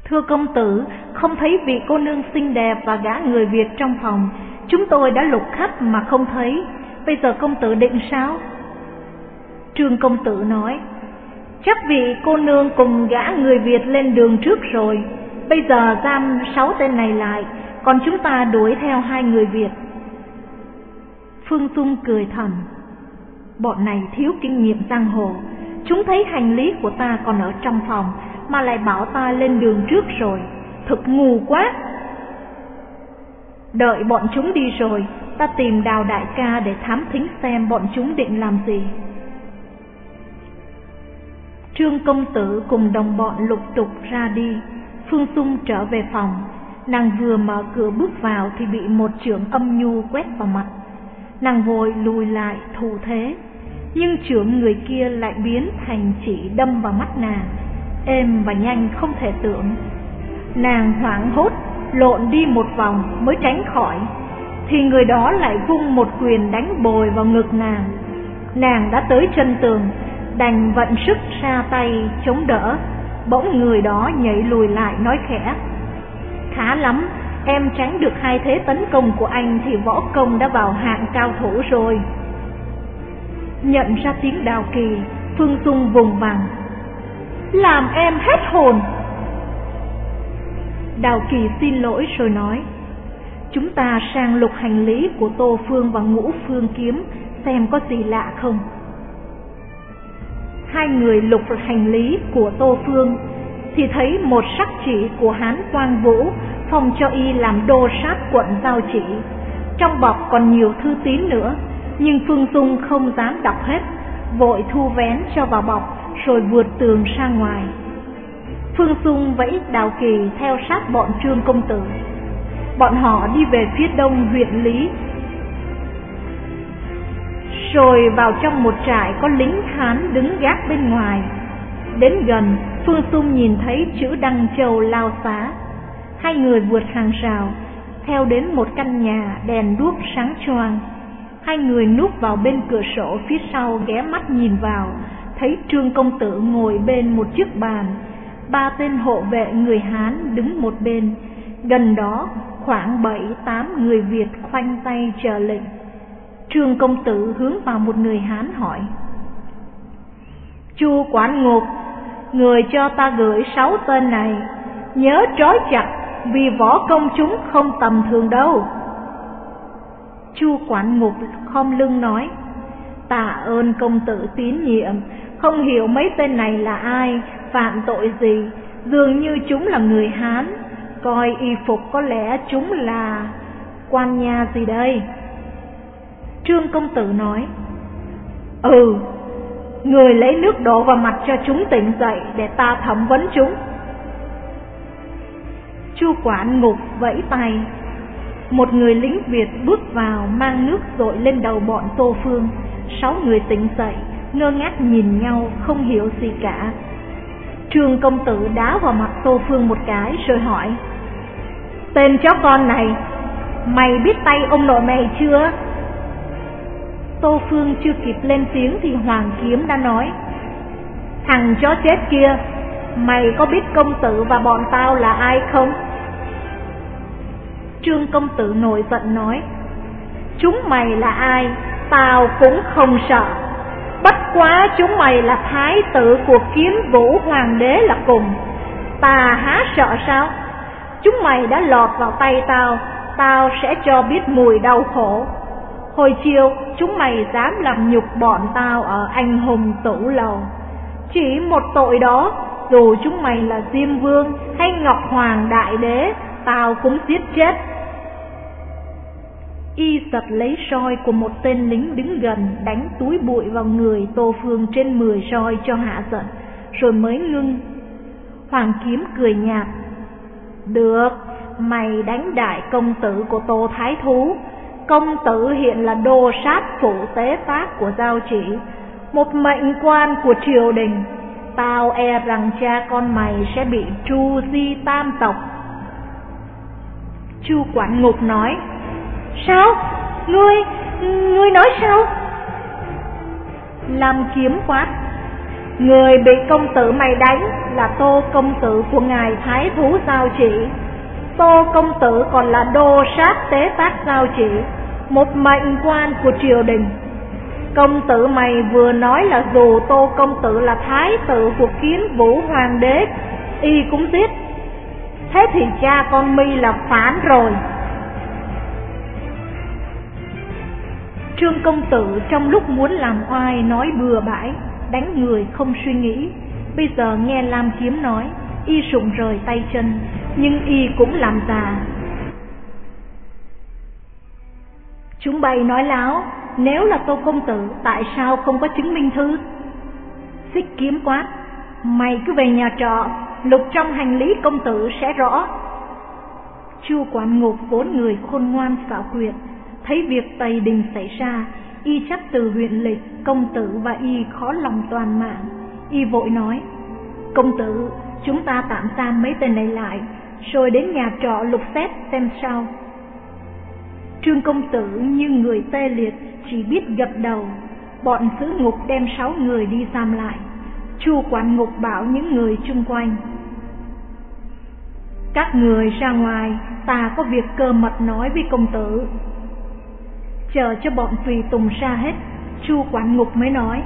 Thưa công tử, không thấy vị cô nương xinh đẹp và gã người Việt trong phòng. Chúng tôi đã lục khắp mà không thấy. Bây giờ công tử định sao? Trương công tử nói: chắc vị cô nương cùng gã người Việt lên đường trước rồi. Bây giờ giam sáu tên này lại, còn chúng ta đuổi theo hai người Việt. Phương Dung cười thầm: bọn này thiếu kinh nghiệm giang hồ. Chúng thấy hành lý của ta còn ở trong phòng mà lại bảo ta lên đường trước rồi, thực ngu quá. Đợi bọn chúng đi rồi, ta tìm Đào đại ca để thám thính xem bọn chúng định làm gì. Trương công tử cùng đồng bọn lục tục ra đi. Phương Dung trở về phòng. Nàng vừa mở cửa bước vào thì bị một chưởng âm nhu quét vào mặt. Nàng vội lùi lại thủ thế, nhưng chưởng người kia lại biến thành chỉ đâm vào mắt nàng, êm và nhanh không thể tưởng. Nàng hoảng hốt lộn đi một vòng mới tránh khỏi, thì người đó lại vung một quyền đánh bồi vào ngực nàng. Nàng đã tới chân tường, đành vận sức ra tay chống đỡ. Bỗng người đó nhảy lùi lại nói khẽ: khá lắm, em tránh được hai thế tấn công của anh thì võ công đã vào hạng cao thủ rồi. Nhận ra tiếng Đào Kỳ, Phương Dung vùng vằng: làm em hết hồn. Đào Kỳ xin lỗi rồi nói: chúng ta sang lục hành lý của Tô Phương và Ngũ Phương Kiếm xem có gì lạ không. Hai người lục hành lý của Tô Phương thì thấy một sắc chỉ của Hán Quang Vũ phong cho y làm đô sát quận Giao Chỉ. Trong bọc còn nhiều thư tín nữa, nhưng Phương Dung không dám đọc hết, vội thu vén cho vào bọc rồi vượt tường ra ngoài. Phương Dung vẫy Đào Kỳ theo sát bọn Trương công tử. Bọn họ đi về phía đông huyện Lý, rồi vào trong một trại có lính Hán đứng gác bên ngoài. Đến gần, Phương Dung nhìn thấy chữ Đăng Châu Lao Xá. Hai người vượt hàng rào, theo đến một căn nhà đèn đuốc sáng choang. Hai người núp vào bên cửa sổ phía sau, ghé mắt nhìn vào, thấy Trương công tử ngồi bên một chiếc bàn, ba tên hộ vệ người Hán đứng một bên. Gần đó khoảng bảy tám người Việt khoanh tay chờ lệnh. Trương công tử hướng vào một người Hán hỏi: Chu quản ngục, người cho ta gửi sáu tên này, nhớ trói chặt, vì võ công chúng không tầm thường đâu. Chu quản ngục khom lưng nói: tạ ơn công tử tín nhiệm, không hiểu mấy tên này là ai, phạm tội gì, dường như chúng là người Hán, coi y phục có lẽ chúng là quan nha gì đây. Trương công tử nói: ừ, người lấy nước đổ vào mặt cho chúng tỉnh dậy để ta thẩm vấn chúng. Chu quản ngục vẫy tay, một người lính Việt bước vào mang nước dội lên đầu bọn Tô Phương. Sáu người tỉnh dậy, ngơ ngác nhìn nhau không hiểu gì cả. Trương công tử đá vào mặt Tô Phương một cái rồi hỏi: tên chó con này, mày biết tay ông nội mày chưa? Tô Phương chưa kịp lên tiếng thì Hoàng Kiếm đã nói: thằng chó chết kia, mày có biết công tử và bọn tao là ai không? Trương công tử nổi giận nói: chúng mày là ai, tao cũng không sợ, bất quá chúng mày là thái tử của Kiếm Vũ Hoàng đế là cùng, ta há sợ sao? Chúng mày đã lọt vào tay tao, tao sẽ cho biết mùi đau khổ. Hồi chiều chúng mày dám làm nhục bọn tao ở Anh Hùng Tửu Lầu, chỉ một tội đó, dù chúng mày là Diêm Vương hay Ngọc Hoàng Đại Đế, tao cũng giết chết. Y giật lấy roi của một tên lính đứng gần, đánh túi bụi vào người Tô Phương trên mười roi cho hạ giận, rồi mới ngưng. Hoàng Kiếm cười nhạt: được, mày đánh đại công tử của Tô Thái Thú. Công tử hiện là đô sát phụ tế tác của Giao Chỉ, một mệnh quan của triều đình. Tao e rằng cha con mày sẽ bị tru di tam tộc. Chu quản ngục nói: sao? Ngươi, ngươi nói sao? Lam Kiếm quát: Người bị công tử mày đánh là Tô công tử của ngài Thái Thú Giao Chỉ. Tô công tử còn là đô sát tế tác Giao Chỉ, một mệnh quan của triều đình. Công tử mày vừa nói là dù Tô công tử là thái tử của Kiến Vũ hoàng đế, y cũng giết. Thế thì cha con mi là phản rồi. Trương công tử trong lúc muốn làm oai nói bừa bãi, đánh người không suy nghĩ. Bây giờ nghe Lam Kiếm nói, y rụng rời tay chân, nhưng y cũng làm già. Chúng bay nói láo, nếu là Tô công tử tại sao không có chứng minh thư? Xích Kiếm quát, mày cứ về nhà trọ, lục trong hành lý công tử sẽ rõ. Chu Quản Ngục vốn người khôn ngoan xảo quyệt, thấy việc Tây Đình xảy ra, y chắc từ huyện lịch công tử và y khó lòng toàn mạng. Y vội nói, công tử, chúng ta tạm giam mấy tên này lại, rồi đến nhà trọ lục xét xem sao. Trương công tử như người tê liệt, chỉ biết gật đầu. Bọn giữ ngục đem sáu người đi giam lại. Chu Quản Ngục bảo những người chung quanh, các người ra ngoài, ta có việc cơ mật nói với công tử. Chờ cho bọn tùy tùng ra hết, Chu Quản Ngục mới nói,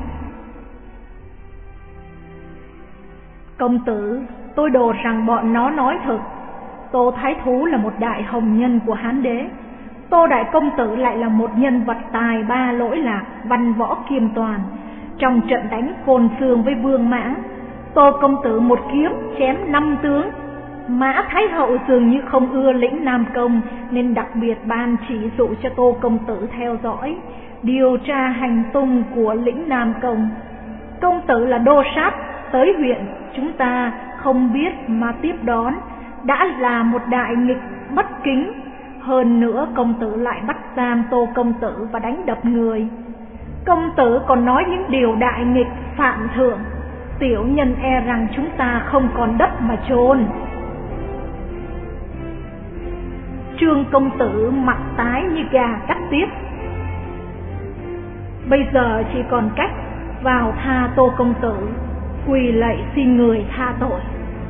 công tử, tôi đồ rằng bọn nó nói thật. Tô Thái Thú là một đại hồng nhân của Hán đế, Tô đại công tử lại là một nhân vật tài ba lỗi lạc, văn võ kiêm toàn. Trong trận đánh Côn Xương với Vương Mã, Tô công tử một kiếm chém năm tướng. Mã Thái hậu dường như không ưa lĩnh Nam Công, nên đặc biệt ban chỉ dụ cho Tô công tử theo dõi, điều tra hành tung của lĩnh Nam Công. Công tử là đô sát, tới huyện chúng ta không biết mà tiếp đón, đã là một đại nghịch bất kính. Hơn nữa công tử lại bắt giam Tô công tử và đánh đập người. Công tử còn nói những điều đại nghịch phạm thượng, tiểu nhân e rằng chúng ta không còn đất mà chôn. Trương công tử mặt tái như gà cắt tiết. Bây giờ chỉ còn cách vào tha Tô công tử, quỳ lạy xin người tha tội.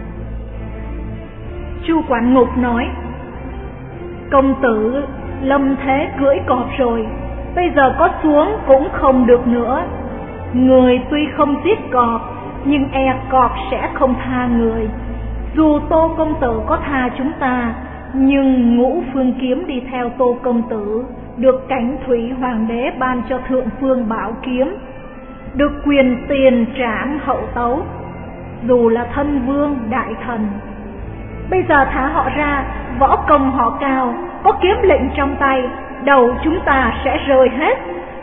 Chu Quản Ngục nói, công tử lâm thế cưỡi cọp rồi, bây giờ có xuống cũng không được nữa. Người tuy không giết cọp, nhưng e cọp sẽ không tha người. Dù Tô công tử có tha chúng ta, nhưng Ngũ Phương Kiếm đi theo Tô công tử, được Cảnh Thủy hoàng đế ban cho Thượng Phương Bảo Kiếm, được quyền tiền trảm hậu tấu, dù là thân vương đại thần. Bây giờ thả họ ra, võ công họ cao, có kiếm lệnh trong tay, đầu chúng ta sẽ rơi hết.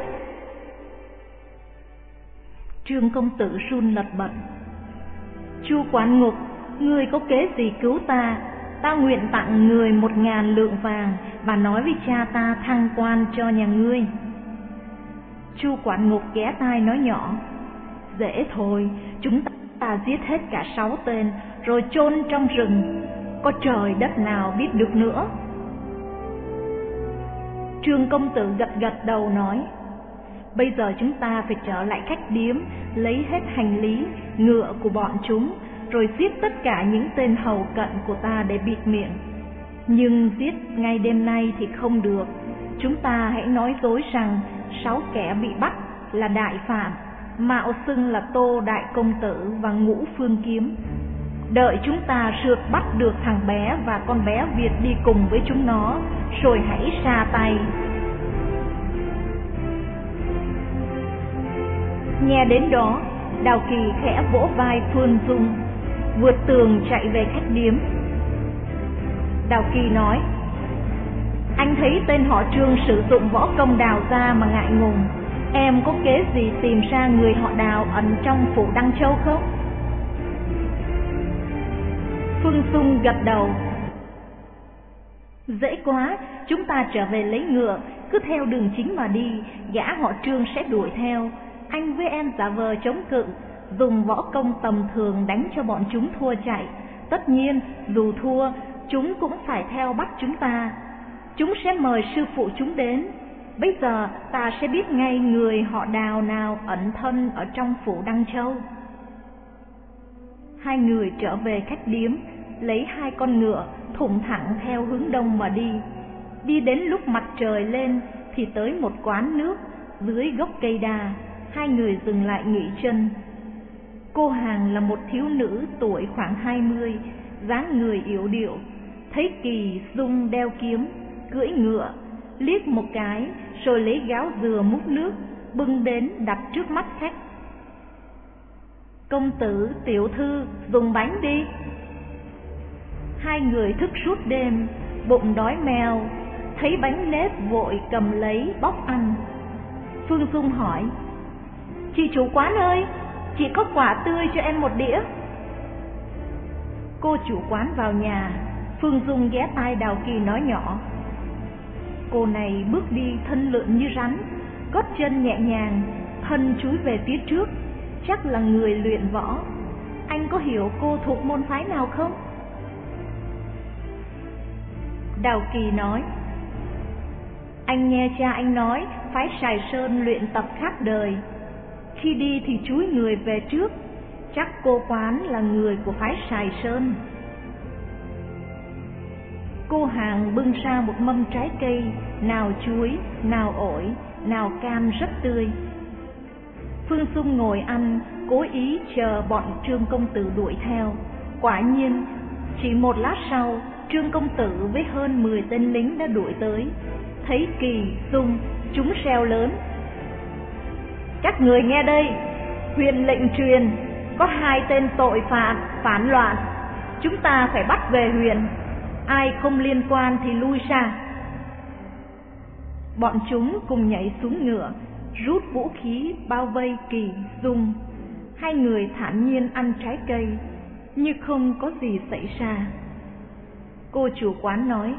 Trương công tử run lật bật. Chu Quản Ngục, ngươi có kế gì cứu ta? Ta nguyện tặng người một ngàn lượng vàng và nói với cha ta thăng quan cho nhà ngươi. Chu Quản Ngục ghé tai nói nhỏ, dễ thôi, chúng ta giết hết cả sáu tên rồi chôn trong rừng, có trời đất nào biết được nữa. Trương công tử gật gật đầu nói, bây giờ chúng ta phải trở lại khách điếm, lấy hết hành lý, ngựa của bọn chúng, rồi giết tất cả những tên hầu cận của ta để bịt miệng. Nhưng giết ngay đêm nay thì không được. Chúng ta hãy nói dối rằng sáu kẻ bị bắt là đại phạm, mạo xưng là Tô đại công tử và Ngũ Phương Kiếm. Đợi chúng ta rượt bắt được thằng bé và con bé Việt đi cùng với chúng nó, rồi hãy ra tay. Nghe đến đó, Đào Kỳ khẽ vỗ vai Phương Dung, vượt tường chạy về khách điếm. Đào Kỳ nói, anh thấy tên họ Trương sử dụng võ công Đào ra mà ngại ngùng, em có kế gì tìm ra người họ Đào ẩn trong phủ Đăng Châu không? Phương Dung gật đầu, dễ quá, chúng ta trở về lấy ngựa, cứ theo đường chính mà đi, gã họ Trương sẽ đuổi theo. Anh với em giả vờ chống cự, dùng võ công tầm thường đánh cho bọn chúng thua chạy. Tất nhiên, dù thua, chúng cũng phải theo bắt chúng ta. Chúng sẽ mời sư phụ chúng đến. Bây giờ ta sẽ biết ngay người họ Đào nào ẩn thân ở trong phủ Đăng Châu. hai người trở về khách điếm, lấy hai con ngựa thủng thẳng theo hướng đông mà đi. Đi đến lúc mặt trời lên thì tới một quán nước dưới gốc cây đa, hai người dừng lại nghỉ chân. Cô hàng là một thiếu nữ tuổi khoảng hai mươi, dáng người yếu điệu. Thấy Kỳ Dung đeo kiếm, cưỡi ngựa, liếc một cái rồi lấy gáo dừa múc nước bưng đến đặt trước mắt khách. Công tử, tiểu thư, dùng bánh đi. Hai người thức suốt đêm, bụng đói meo, thấy bánh nếp vội cầm lấy bóc ăn. Phương Dung hỏi: Chị chủ quán ơi, chị có quả tươi cho em một đĩa. Cô chủ quán vào nhà, Phương Dung ghé tai Đào Kỳ nói nhỏ: Cô này bước đi thân lượn như rắn, gót chân nhẹ nhàng, thân chúi về phía trước, chắc là người luyện võ. Anh có hiểu cô thuộc môn phái nào không? Đào Kỳ nói: Anh nghe cha anh nói phái Sài Sơn luyện tập khác đời, khi đi thì chúi người về trước, chắc cô quán là người của phái Sài Sơn. Cô hàng bưng ra một mâm trái cây, nào chuối, nào ổi, nào cam rất tươi. Phương Dung ngồi ăn, cố ý chờ bọn Trương công tử đuổi theo. Quả nhiên, chỉ một lát sau, Trương công tử với hơn mười tên lính đã đuổi tới. Thấy Kỳ Dung, chúng reo lớn: Các người nghe đây, huyện lệnh truyền, có hai tên tội phạm phản loạn, chúng ta phải bắt về huyện, ai không liên quan thì lui ra. Bọn chúng cùng nhảy xuống ngựa, rút vũ khí bao vây Kỳ Dung. Hai người thản nhiên ăn trái cây như không có gì xảy ra. Cô chủ quán nói: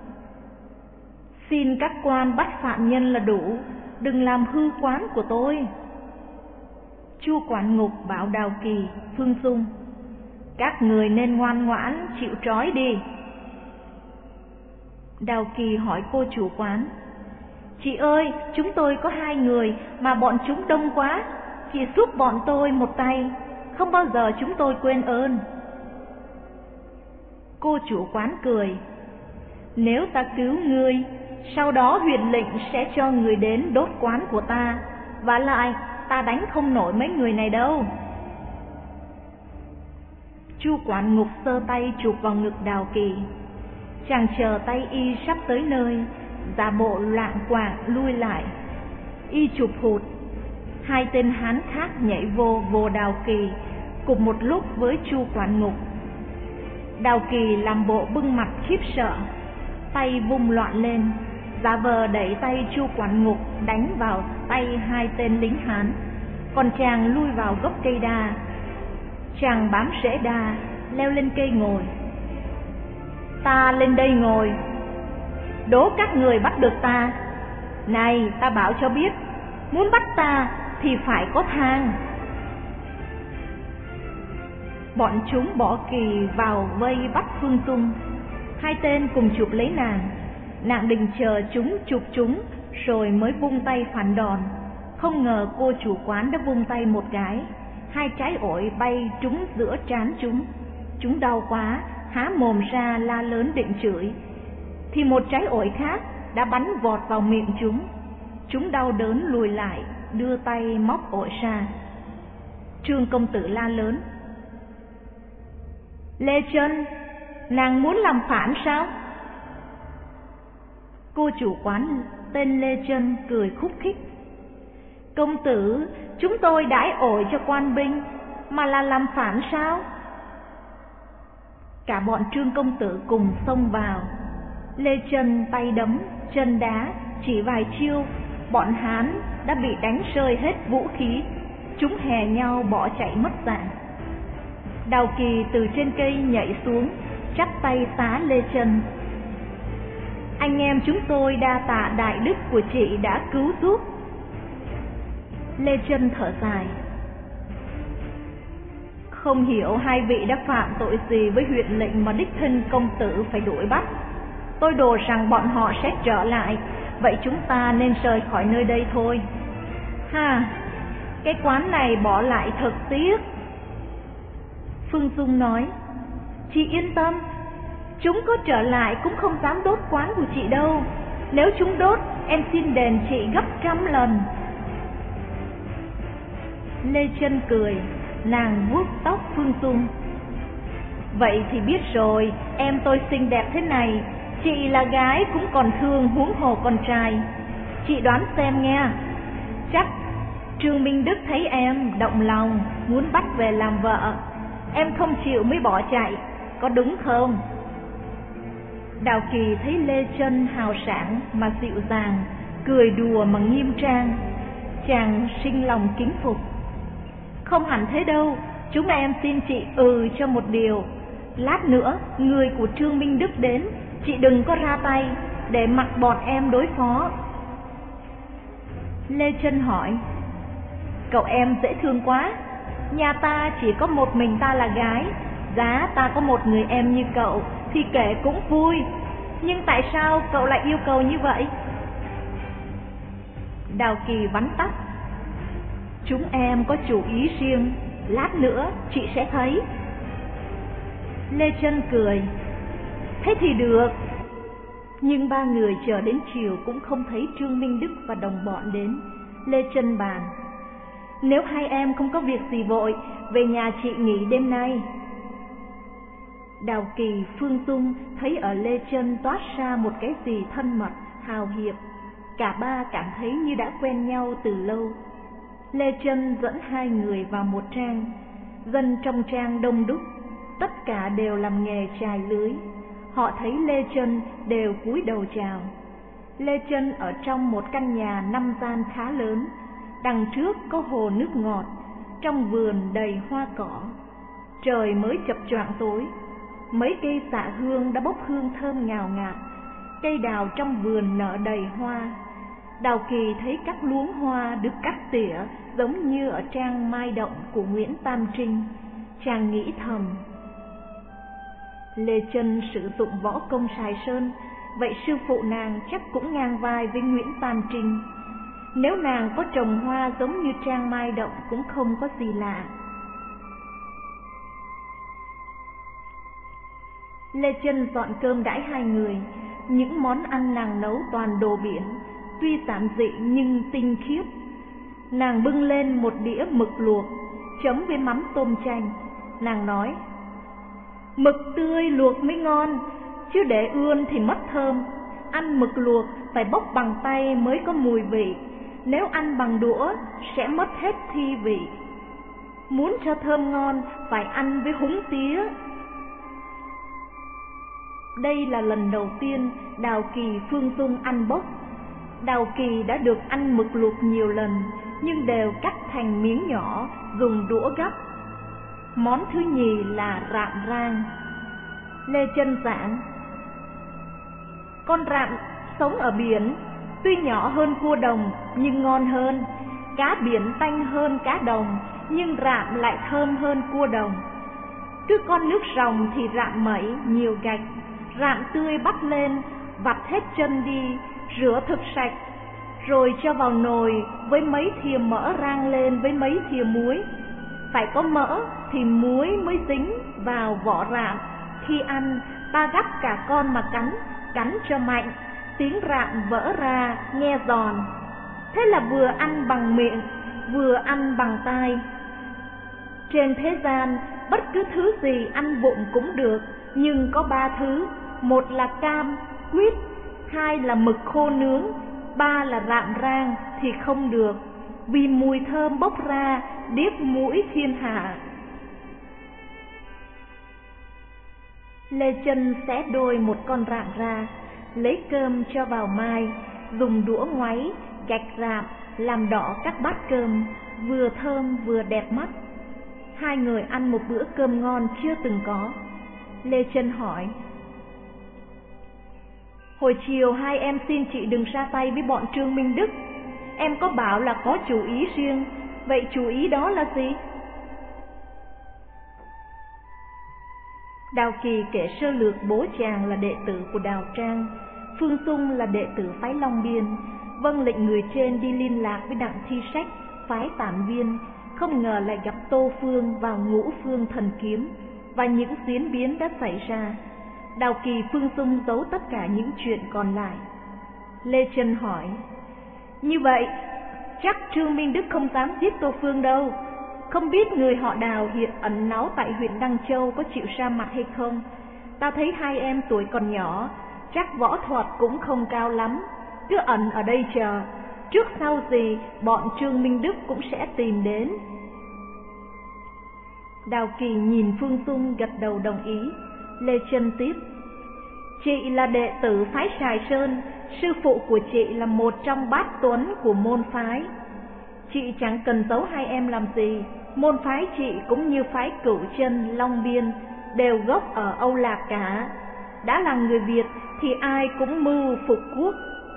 Xin các quan bắt phạm nhân là đủ, đừng làm hư quán của tôi. Chu quản ngục bảo Đào Kỳ, Phương Dung: Các người nên ngoan ngoãn chịu trói đi. Đào Kỳ hỏi cô chủ quán: Chị ơi, chúng tôi có hai người mà bọn chúng đông quá, chị giúp bọn tôi một tay, không bao giờ chúng tôi quên ơn. Cô chủ quán cười: Nếu ta cứu ngươi, sau đó huyện lệnh sẽ cho người đến đốt quán của ta, vả lại ta đánh không nổi mấy người này đâu. Chu quản ngục giơ tay chụp vào ngực Đào Kỳ. Chàng chờ tay y sắp tới nơi, giả bộ loạng quạng lui lại. Y chụp hụt, hai tên hán khác nhảy vô vồ Đào Kỳ cùng một lúc với Chu quản ngục. Đào Kỳ làm bộ bưng mặt khiếp sợ, tay vung loạn lên, giả vờ đẩy tay Chu quản ngục đánh vào tay hai tên lính hán. Còn chàng lui vào gốc cây đa. Chàng bám rễ đa, leo lên cây ngồi. Ta lên đây ngồi, đố các người bắt được ta. Này, ta bảo cho biết, muốn bắt ta thì phải có thang. Bọn chúng bỏ Kỳ vào vây bắt Phương Dung. Hai tên cùng chụp lấy nàng. Nàng định chờ chúng chụp chúng rồi mới vung tay phản đòn. Không ngờ cô chủ quán đã vung tay một cái, hai trái ổi bay trúng giữa trán chúng. Chúng đau quá, há mồm ra la lớn định chửi, thì một trái ổi khác đã bắn vọt vào miệng chúng. Chúng đau đớn lùi lại, đưa tay móc ổi ra. Trương công tử la lớn: Lê Chân, nàng muốn làm phản sao? Cô chủ quán tên Lê Chân cười khúc khích: Công tử, chúng tôi đãi ổi cho quan binh, mà là làm phản sao? Cả bọn Trương công tử cùng xông vào. Lê Chân tay đấm, chân đá, chỉ vài chiêu, bọn Hán đã bị đánh rơi hết vũ khí. Chúng hè nhau bỏ chạy mất dạng. Đào Kỳ từ trên cây nhảy xuống, chắp tay xá Lê Chân: Anh em chúng tôi đa tạ đại đức của chị đã cứu giúp. Lê Chân thở dài: Không hiểu hai vị đã phạm tội gì với huyện lệnh mà đích thân công tử phải đuổi bắt. Tôi đồ rằng bọn họ sẽ trở lại, vậy chúng ta nên rời khỏi nơi đây thôi. Ha, cái quán này bỏ lại thật tiếc. Phương Dung nói: Chị yên tâm, chúng có trở lại cũng không dám đốt quán của chị đâu. Nếu chúng đốt, em xin đền chị gấp trăm lần. Lê Chân cười, nàng vuốt tóc Phương Dung. Vậy thì biết rồi, em tôi xinh đẹp thế này, chị là gái cũng còn thương, huống hồ con trai. Chị đoán xem nghe, chắc Trương Minh Đức thấy em động lòng, muốn bắt về làm vợ. Em không chịu mới bỏ chạy, có đúng không? Đào Kỳ thấy Lê Chân hào sảng mà dịu dàng, cười đùa mà nghiêm trang, chàng sinh lòng kính phục. Không hẳn thế đâu, chúng em xin chị ừ cho một điều. Lát nữa người của Trương Minh Đức đến, chị đừng có ra tay, để mặc bọn em đối phó. Lê Chân hỏi: Cậu em dễ thương quá, nhà ta chỉ có một mình ta là gái, giá ta có một người em như cậu thì kể cũng vui. Nhưng tại sao cậu lại yêu cầu như vậy? Đào Kỳ vắn tóc: Chúng em có chủ ý riêng, lát nữa chị sẽ thấy. Lê Chân cười: Thế thì được. Nhưng ba người chờ đến chiều cũng không thấy Trương Minh Đức và đồng bọn đến. Lê Chân bàn: Nếu hai em không có việc gì vội, về nhà chị nghỉ đêm nay. Đào Kỳ, Phương Dung thấy ở Lê Chân toát ra một cái gì thân mật, hào hiệp. Cả ba cảm thấy như đã quen nhau từ lâu. Lê Chân dẫn hai người vào một trang. Dân trong trang đông đúc, tất cả đều làm nghề chài lưới. Họ thấy Lê Chân đều cúi đầu chào. Lê Chân ở trong một căn nhà năm gian khá lớn. Đằng trước có hồ nước ngọt, trong vườn đầy hoa cỏ. Trời mới chập choạng tối, mấy cây xạ hương đã bốc hương thơm ngào ngạt. Cây đào trong vườn nở đầy hoa. Đào Kỳ thấy các luống hoa được cắt tỉa giống như ở trang Mai Động của Nguyễn Tam Trinh. Chàng nghĩ thầm: Lê Chân sử dụng võ công Sài Sơn, vậy sư phụ nàng chắc cũng ngang vai với Nguyễn Tam Trinh. Nếu nàng có trồng hoa giống như trang Mai Động cũng không có gì lạ. Lê Chân dọn cơm đãi hai người. Những món ăn nàng nấu toàn đồ biển, tuy giản dị nhưng tinh khiết. Nàng bưng lên một đĩa mực luộc chấm với mắm tôm chanh. Nàng nói: Mực tươi luộc mới ngon, chứ để ươm thì mất thơm. Ăn mực luộc phải bốc bằng tay mới có mùi vị, nếu ăn bằng đũa sẽ mất hết thi vị. Muốn cho thơm ngon phải ăn với húng tía. Đây là lần đầu tiên Đào Kỳ, Phương Dung ăn bốc. Đào Kỳ đã được ăn mực luộc nhiều lần, nhưng đều cắt thành miếng nhỏ, dùng đũa gắp. Món thứ nhì là rạm rang. Lê Chân giảng: Con rạm sống ở biển, tuy nhỏ hơn cua đồng nhưng ngon hơn. Cá biển tanh hơn cá đồng, nhưng rạm lại thơm hơn cua đồng. Cứ con nước ròng thì rạm mẩy nhiều gạch. Rạm tươi bắt lên, vặt hết chân đi, rửa thực sạch, rồi cho vào nồi với mấy thìa mỡ rang lên với mấy thìa muối. Phải có mỡ thì muối mới dính vào vỏ rạm. Khi ăn, ta gắp cả con mà cắn, cắn cho mạnh, tiếng rạm vỡ ra nghe giòn. Thế là vừa ăn bằng miệng, vừa ăn bằng tai. Trên thế gian, bất cứ thứ gì ăn vụng cũng được, nhưng có ba thứ. Một là cam, quýt, hai là mực khô nướng, ba là rạm rang thì không được, vì mùi thơm bốc ra điếc mũi thiên hạ. Lê Chân xé đôi một con rạm ra, lấy cơm cho vào mai, dùng đũa ngoáy, gạch rạm, làm đỏ các bát cơm, vừa thơm vừa đẹp mắt. Hai người ăn một bữa cơm ngon chưa từng có. Lê Chân hỏi: Hồi chiều hai em xin chị đừng ra tay với bọn Trương Minh Đức. Em có bảo là có chủ ý riêng, vậy chủ ý đó là gì? Đào Kỳ kể sơ lược bố chàng là đệ tử của Đào Trang, Phương Dung là đệ tử phái Long Biên, vâng lệnh người trên đi liên lạc với Đặng Thi Sách, phái Tản Viên, không ngờ lại gặp Tô Phương vào Ngũ Phương Thần Kiếm, và những diễn biến đã xảy ra. Đào Kỳ, Phương Dung giấu tất cả những chuyện còn lại. Lê Chân hỏi: như vậy chắc Trương Minh Đức không dám giết Tô Phương đâu. Không biết người họ Đào hiện ẩn náu tại huyện Đăng Châu có chịu ra mặt hay không? Ta thấy hai em tuổi còn nhỏ, chắc võ thuật cũng không cao lắm, cứ ẩn ở đây chờ, trước sau gì bọn Trương Minh Đức cũng sẽ tìm đến. Đào Kỳ nhìn Phương Dung gật đầu đồng ý. Lê Chân tiếp: chị là đệ tử phái Sài Sơn, sư phụ của chị là một trong bát tuấn của môn phái. Chị chẳng cần giấu hai em làm gì, môn phái chị cũng như phái Cửu Chân, Long Biên đều gốc ở Âu Lạc cả. Đã là người Việt thì ai cũng mưu phục quốc.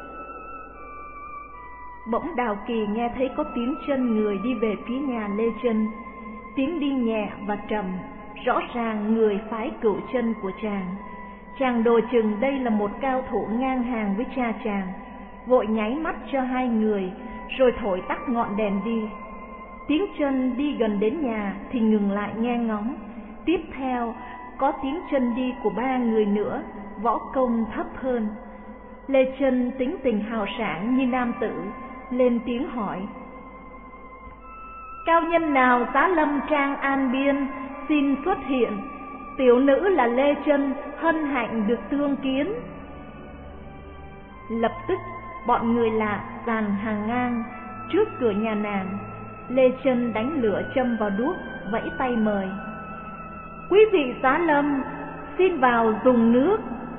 Bỗng Đào Kỳ nghe thấy có tiếng chân người đi về phía nhà Lê Chân. Tiếng đi nhẹ và trầm, rõ ràng người phái Cửu Chân của chàng. Chàng đồ chừng đây là một cao thủ ngang hàng với cha chàng, vội nháy mắt cho hai người, rồi thổi tắt ngọn đèn đi. Tiếng chân đi gần đến nhà thì ngừng lại nghe ngóng. Tiếp theo có tiếng chân đi của ba người nữa, võ công thấp hơn. Lê Chân tính tình hào sảng như nam tử, lên tiếng hỏi: cao nhân nào giá lâm trang An Biên, xin xuất hiện. Tiểu nữ là Lê Chân, hân hạnh được tương kiến. Lập tức bọn người lạ dàn hàng ngang trước cửa nhà nàng. Lê Chân đánh lửa châm vào đuốc, vẫy tay mời: quý vị giá lâm, xin vào dùng nước.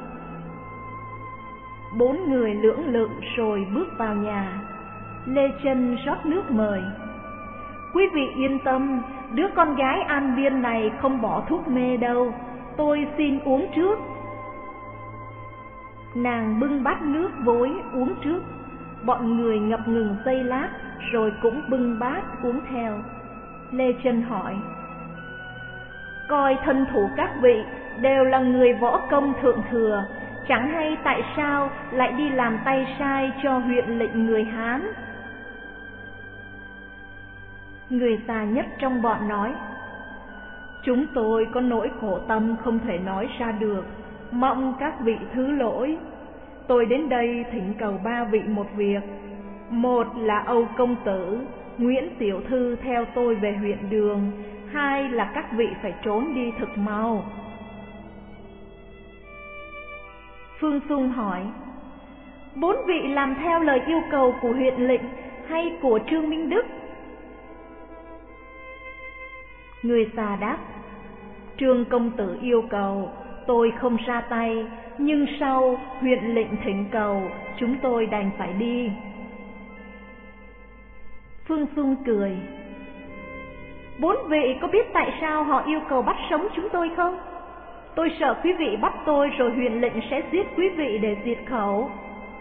Bốn người lưỡng lự rồi bước vào nhà. Lê Chân rót nước mời: quý vị yên tâm, đứa con gái An Biên này không bỏ thuốc mê đâu, tôi xin uống trước. Nàng bưng bát nước vối uống trước. Bọn người ngập ngừng giây lát rồi cũng bưng bát uống theo. Lê Chân hỏi: coi thân thủ các vị đều là người võ công thượng thừa, chẳng hay tại sao lại đi làm tay sai cho huyện lệnh người Hán? Người già nhất trong bọn nói: chúng tôi có nỗi khổ tâm không thể nói ra được, mong các vị thứ lỗi. Tôi đến đây thỉnh cầu ba vị một việc. Một là Âu công tử, Nguyễn tiểu thư theo tôi về huyện Đường. Hai là các vị phải trốn đi thật mau. Phương Dung hỏi: bốn vị làm theo lời yêu cầu của huyện lệnh hay của Trương Minh Đức? Người già đáp: Trương công tử yêu cầu, tôi không ra tay, nhưng sau huyện lệnh thỉnh cầu, chúng tôi đành phải đi. Phương Dung cười: bốn vị có biết tại sao họ yêu cầu bắt sống chúng tôi không? Tôi sợ quý vị bắt tôi rồi huyện lệnh sẽ giết quý vị để diệt khẩu.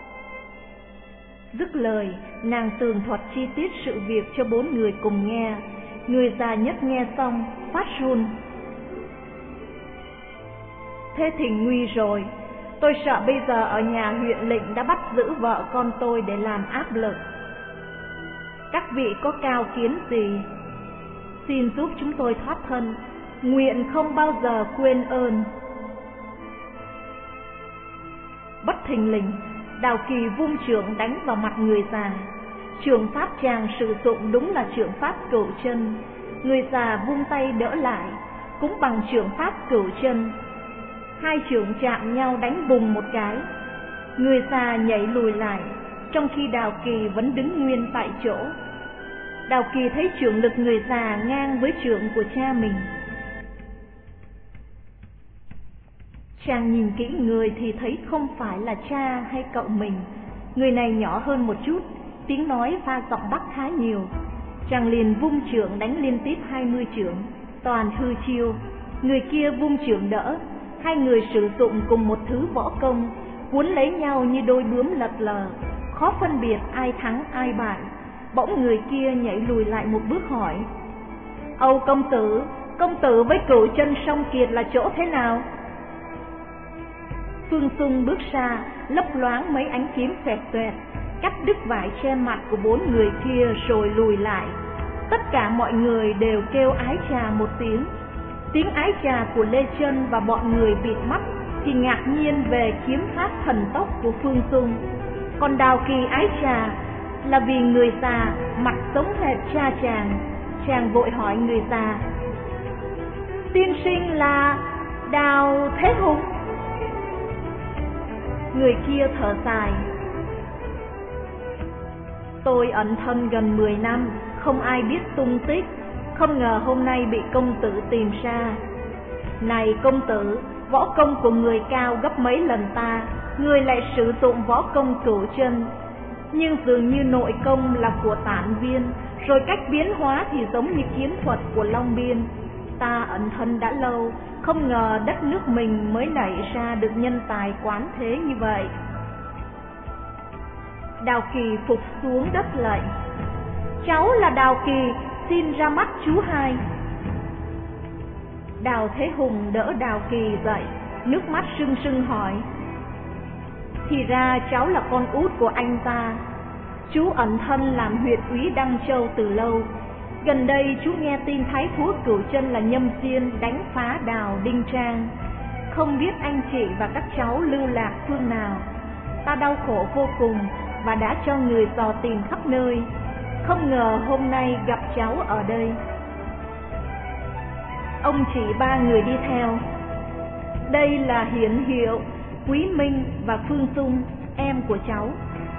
Dứt lời, nàng tường thuật chi tiết sự việc cho bốn người cùng nghe. Người già nhất nghe xong phát run: thế thì nguy rồi, tôi sợ bây giờ ở nhà huyện lệnh đã bắt giữ vợ con tôi để làm áp lực. Các vị có cao kiến gì, xin giúp chúng tôi thoát thân, nguyện không bao giờ quên ơn. Bất thình lình, Đào Kỳ vung chưởng đánh vào mặt người già. Chưởng pháp chàng sử dụng đúng là chưởng pháp Cửu Chân. Người già vung tay đỡ lại, cũng bằng chưởng pháp Cửu Chân. Hai chưởng chạm nhau đánh bùng một cái. Người già nhảy lùi lại, trong khi Đào Kỳ vẫn đứng nguyên tại chỗ. Đào Kỳ thấy chưởng lực người già ngang với chưởng của cha mình. Chàng nhìn kỹ người thì thấy không phải là cha hay cậu mình. Người này nhỏ hơn một chút, tiếng nói pha giọng Bắc khá nhiều. Chàng liền vung chưởng đánh liên tiếp hai mươi chưởng, toàn hư chiêu. Người kia vung chưởng đỡ. Hai người sử dụng cùng một thứ võ công, cuốn lấy nhau như đôi bướm lật lờ, khó phân biệt ai thắng ai bại. Bỗng người kia nhảy lùi lại một bước hỏi: Âu công tử, công tử với Cửu Chân song kiệt là chỗ thế nào? Phương Dung bước ra, lấp loáng mấy ánh kiếm xoẹt xoẹt, cắt đứt vải che mặt của bốn người kia rồi lùi lại. tất cả mọi người đều kêu ái chà một tiếng. Tiếng ái chà của Lê Chân và bọn người bịt mắt thì ngạc nhiên về kiếm pháp thần tốc của Phương Dung. Còn Đào Kỳ ái chà là vì người già mặt giống hệt cha chàng. Chàng vội hỏi người già: tiên sinh là Đào Thế Hùng? Người kia thở dài: tôi ẩn thân gần mười năm, không ai biết tung tích, không ngờ hôm nay bị công tử tìm ra. Này công tử, võ công của người cao gấp mấy lần ta, người lại sử dụng võ công cửu chân, nhưng dường như nội công là của Tản Viên, rồi cách biến hóa thì giống như kiếm thuật của Long Biên. Ta ẩn thân đã lâu, không ngờ đất nước mình mới nảy ra được nhân tài quán thế như vậy. Đào Kỳ phục xuống đất lạy: cháu là Đào Kỳ, xin ra mắt chú hai. Đào Thế Hùng đỡ Đào Kỳ dậy, nước mắt rưng rưng hỏi: thì ra cháu là con út của anh ta. Chú ẩn thân làm huyện úy Đăng Châu từ lâu. Gần đây chú nghe tin thái thú Cửu Chân là Nhâm Diên đánh phá đào Đinh Trang. Không biết anh chị và các cháu lưu lạc phương nào. Ta đau khổ vô cùng và đã cho người dò tìm khắp nơi. Không ngờ hôm nay gặp cháu ở đây. Ông chỉ ba người đi theo: đây là Hiển Hiệu, Quý Minh và Phương Dung, em của cháu.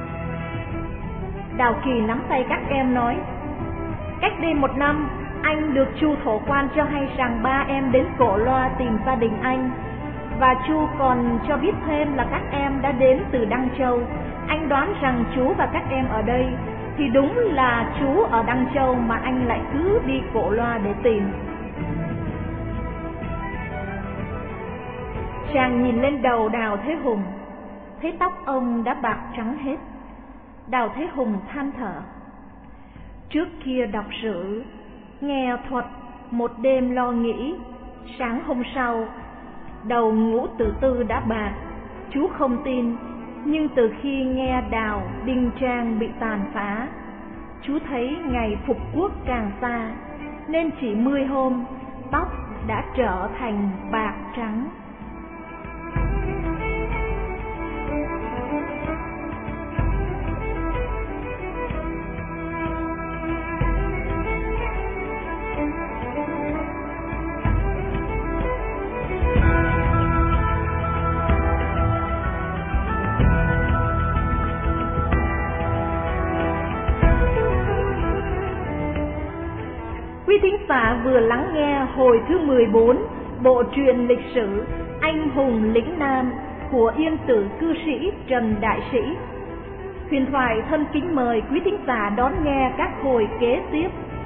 Đào Kỳ nắm tay các em nói: cách đây một năm, anh được Chu thổ quan cho hay rằng ba em đến Cổ Loa tìm gia đình anh, và Chu còn cho biết thêm là các em đã đến từ Đăng Châu. Anh đoán rằng chú và các em ở đây, thì đúng là chú ở Đăng Châu mà anh lại cứ đi Cổ Loa để tìm. Chàng nhìn lên đầu Đào Thế Hùng, thấy tóc ông đã bạc trắng hết. Đào Thế Hùng than thở: trước kia đọc sử, nghe thuật, một đêm lo nghĩ, sáng hôm sau, đầu ngũ tử tư đã bạc. Chú không tin, nhưng từ khi nghe đào Đinh Trang bị tàn phá, chú thấy ngày phục quốc càng xa, nên chỉ mười hôm, tóc đã trở thành bạc trắng. Quý thính giả vừa lắng nghe hồi thứ mười bốn bộ truyện lịch sử Anh hùng lĩnh Nam của Yên Tử cư sĩ Trần Đại Sĩ. Huyền Thoại thân kính mời quý thính giả đón nghe các hồi kế tiếp.